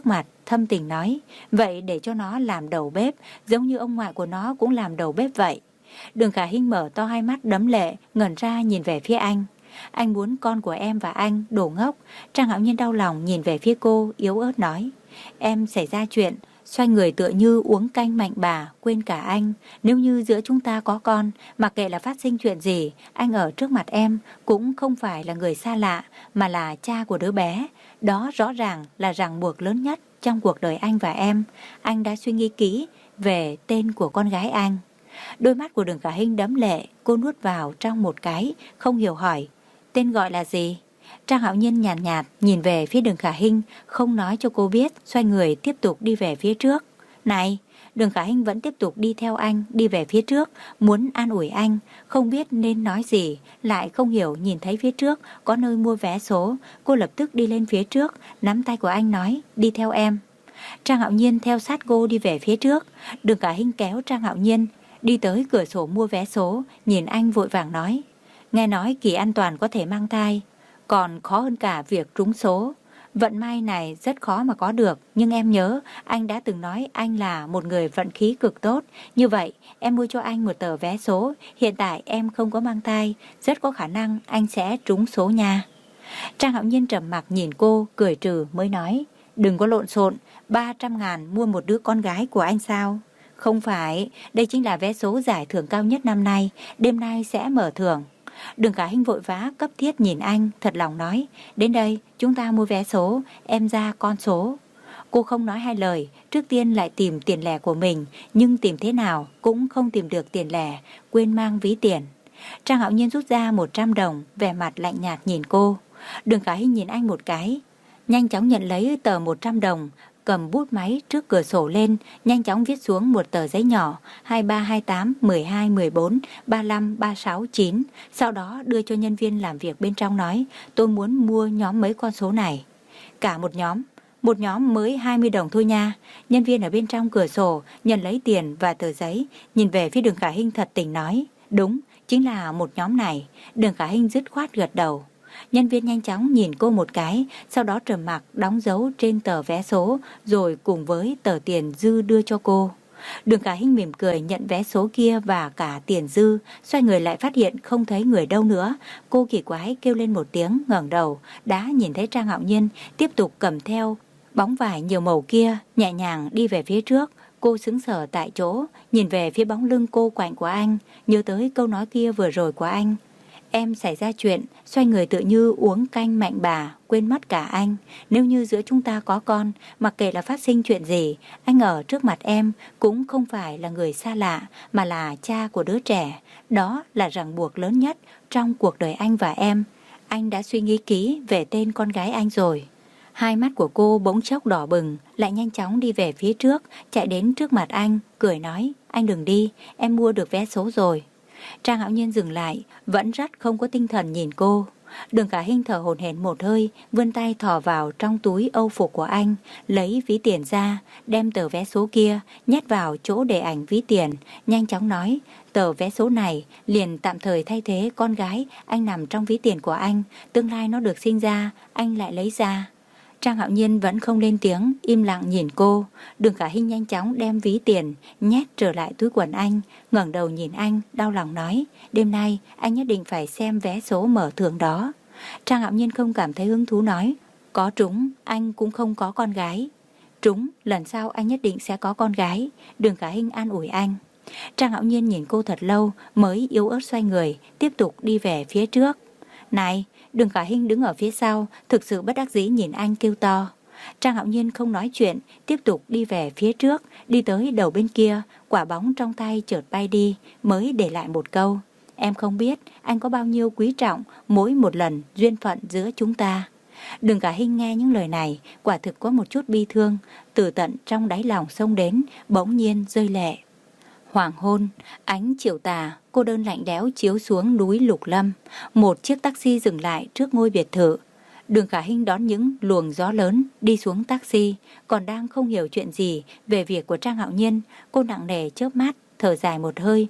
thâm tình nói, vậy để cho nó làm đầu bếp, giống như ông ngoại của nó cũng làm đầu bếp vậy. Đường Khả Hinh mở to hai mắt đẫm lệ, ngẩn ra nhìn về phía anh. Anh muốn con của em và anh đổ ngốc. Trang Hạo Nhiên đau lòng nhìn về phía cô, yếu ớt nói, em xảy ra chuyện. Xoay người tựa như uống canh mạnh bà, quên cả anh. Nếu như giữa chúng ta có con, mặc kệ là phát sinh chuyện gì, anh ở trước mặt em cũng không phải là người xa lạ, mà là cha của đứa bé. Đó rõ ràng là ràng buộc lớn nhất trong cuộc đời anh và em. Anh đã suy nghĩ kỹ về tên của con gái anh. Đôi mắt của Đường Khả Hinh đẫm lệ, cô nuốt vào trong một cái, không hiểu hỏi, tên gọi là gì? Trang Hạo Nhiên nhàn nhạt, nhạt nhìn về phía Đường Khả Hinh, không nói cho cô biết, xoay người tiếp tục đi về phía trước. Này, Đường Khả Hinh vẫn tiếp tục đi theo anh, đi về phía trước, muốn an ủi anh, không biết nên nói gì, lại không hiểu nhìn thấy phía trước có nơi mua vé số, cô lập tức đi lên phía trước, nắm tay của anh nói, đi theo em. Trang Hạo Nhiên theo sát cô đi về phía trước, Đường Khả Hinh kéo Trang Hạo Nhiên đi tới cửa sổ mua vé số, nhìn anh vội vàng nói, nghe nói Kỳ An Toàn có thể mang thai, còn khó hơn cả việc trúng số. Vận may này rất khó mà có được, nhưng em nhớ anh đã từng nói anh là một người vận khí cực tốt. Như vậy em mua cho anh một tờ vé số, hiện tại em không có mang thai, rất có khả năng anh sẽ trúng số nha. Trang Hạo Nhiên trầm mặc nhìn cô, cười trừ mới nói, đừng có lộn xộn, ba trăm ngàn mua một đứa con gái của anh sao? Không phải, đây chính là vé số giải thưởng cao nhất năm nay, đêm nay sẽ mở thưởng. Đường Khả Hinh vội vã cấp thiết nhìn anh, thật lòng nói, đến đây chúng ta mua vé số, em ra con số. Cô không nói hai lời, trước tiên lại tìm tiền lẻ của mình, nhưng tìm thế nào cũng không tìm được tiền lẻ, quên mang ví tiền. Trang Hạo Nhiên rút ra một trăm đồng, vẻ mặt lạnh nhạt nhìn cô. Đường Khả Hinh nhìn anh một cái, nhanh chóng nhận lấy tờ một trăm đồng, cầm bút máy trước cửa sổ lên, nhanh chóng viết xuống một tờ giấy nhỏ, hai ba hai tám mười hai mười bốn ba lăm ba sáu chín, sau đó đưa cho nhân viên làm việc bên trong nói, tôi muốn mua nhóm mấy con số này. Cả một nhóm, một nhóm mới hai mươi đồng thôi nha. Nhân viên ở bên trong cửa sổ nhận lấy tiền và tờ giấy, nhìn về phía Đường Khả Hinh thật tình nói, đúng, chính là một nhóm này. Đường Khả Hinh dứt khoát gật đầu. Nhân viên nhanh chóng nhìn cô một cái, sau đó trầm mặc đóng dấu trên tờ vé số, rồi cùng với tờ tiền dư đưa cho cô. Đường Khả Hinh mỉm cười nhận vé số kia và cả tiền dư, xoay người lại phát hiện không thấy người đâu nữa. Cô kỳ quái kêu lên một tiếng, ngẩng đầu, đã nhìn thấy Trang Hạo Nhiên tiếp tục cầm theo bóng vải nhiều màu kia, nhẹ nhàng đi về phía trước. Cô sững sờ tại chỗ, nhìn về phía bóng lưng cô quạnh của anh, nhớ tới câu nói kia vừa rồi của anh. Em xảy ra chuyện, xoay người tự như uống canh mạnh bà, quên mất cả anh. Nếu như giữa chúng ta có con, mặc kệ là phát sinh chuyện gì, anh ở trước mặt em cũng không phải là người xa lạ, mà là cha của đứa trẻ. Đó là ràng buộc lớn nhất trong cuộc đời anh và em. Anh đã suy nghĩ kỹ về tên con gái anh rồi. Hai mắt của cô bỗng chốc đỏ bừng, lại nhanh chóng đi về phía trước, chạy đến trước mặt anh, cười nói, anh đừng đi, em mua được vé số rồi. Trang Hạo Nhiên dừng lại, vẫn rất không có tinh thần nhìn cô. Đường Khả Hinh thở hổn hển một hơi, vươn tay thò vào trong túi âu phục của anh, lấy ví tiền ra, đem tờ vé số kia nhét vào chỗ để ảnh ví tiền, nhanh chóng nói, tờ vé số này liền tạm thời thay thế con gái anh nằm trong ví tiền của anh, tương lai nó được sinh ra, anh lại lấy ra. Trang Hạo Nhiên vẫn không lên tiếng, im lặng nhìn cô. Đường Khả Hinh nhanh chóng đem ví tiền nhét trở lại túi quần anh, ngẩng đầu nhìn anh, đau lòng nói, đêm nay anh nhất định phải xem vé số mở thưởng đó. Trang Hạo Nhiên không cảm thấy hứng thú nói, có trúng anh cũng không có con gái. Trúng, lần sau anh nhất định sẽ có con gái. Đường Khả Hinh an ủi anh. Trang Hạo Nhiên nhìn cô thật lâu mới yếu ớt xoay người, tiếp tục đi về phía trước. Này! Đường Khả Hinh đứng ở phía sau, thực sự bất đắc dĩ nhìn anh kêu to. Trang Hạo Nhiên không nói chuyện, tiếp tục đi về phía trước, đi tới đầu bên kia, quả bóng trong tay chợt bay đi, mới để lại một câu. Em không biết anh có bao nhiêu quý trọng mỗi một lần duyên phận giữa chúng ta. Đường Khả Hinh nghe những lời này, quả thực có một chút bi thương, từ tận trong đáy lòng xông đến, bỗng nhiên rơi lệ. Hoàng hôn, ánh chiều tà, cô đơn lạnh lẽo chiếu xuống núi Lục Lâm. Một chiếc taxi dừng lại trước ngôi biệt thự. Đường Khả Hinh đón những luồng gió lớn đi xuống taxi, còn đang không hiểu chuyện gì về việc của Trang Hạo Nhiên. Cô nặng nề chớp mắt, thở dài một hơi.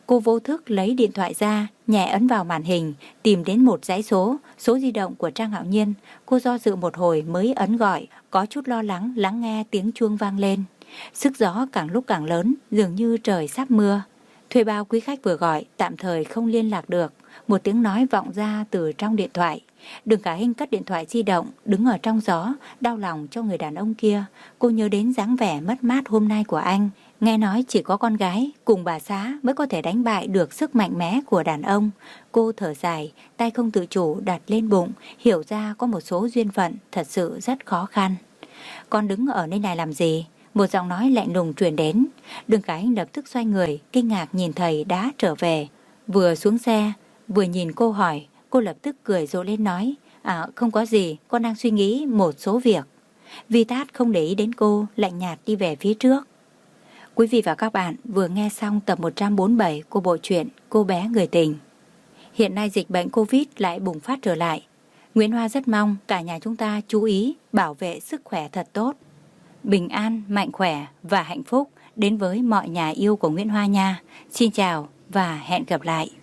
Cô vô thức lấy điện thoại ra, nhẹ ấn vào màn hình, tìm đến một dãy số, số di động của Trang Hạo Nhiên. Cô do dự một hồi mới ấn gọi, có chút lo lắng lắng nghe tiếng chuông vang lên. Sức gió càng lúc càng lớn, dường như trời sắp mưa. Thuê bao quý khách vừa gọi, tạm thời không liên lạc được. Một tiếng nói vọng ra từ trong điện thoại. Đường Khả Hinh cất điện thoại di động, đứng ở trong gió, đau lòng cho người đàn ông kia. Cô nhớ đến dáng vẻ mất mát hôm nay của anh. Nghe nói chỉ có con gái cùng bà xã mới có thể đánh bại được sức mạnh mẽ của đàn ông. Cô thở dài, tay không tự chủ đặt lên bụng, hiểu ra có một số duyên phận thật sự rất khó khăn. Con đứng ở nơi này làm gì? Một giọng nói lạnh lùng truyền đến. Đường Khả Hinh lập tức xoay người, kinh ngạc nhìn thầy đã trở về. Vừa xuống xe, vừa nhìn cô hỏi, cô lập tức cười rộ lên nói, à không có gì, con đang suy nghĩ một số việc. Vi Tát không để ý đến cô, lạnh nhạt đi về phía trước. Quý vị và các bạn vừa nghe xong tập một trăm bốn mươi bảy của bộ truyện Cô bé người tình. Hiện nay dịch bệnh Covid lại bùng phát trở lại. Nguyễn Hoa rất mong cả nhà chúng ta chú ý bảo vệ sức khỏe thật tốt. Bình an, mạnh khỏe và hạnh phúc đến với mọi nhà yêu của Nguyễn Hoa nha. Xin chào và hẹn gặp lại.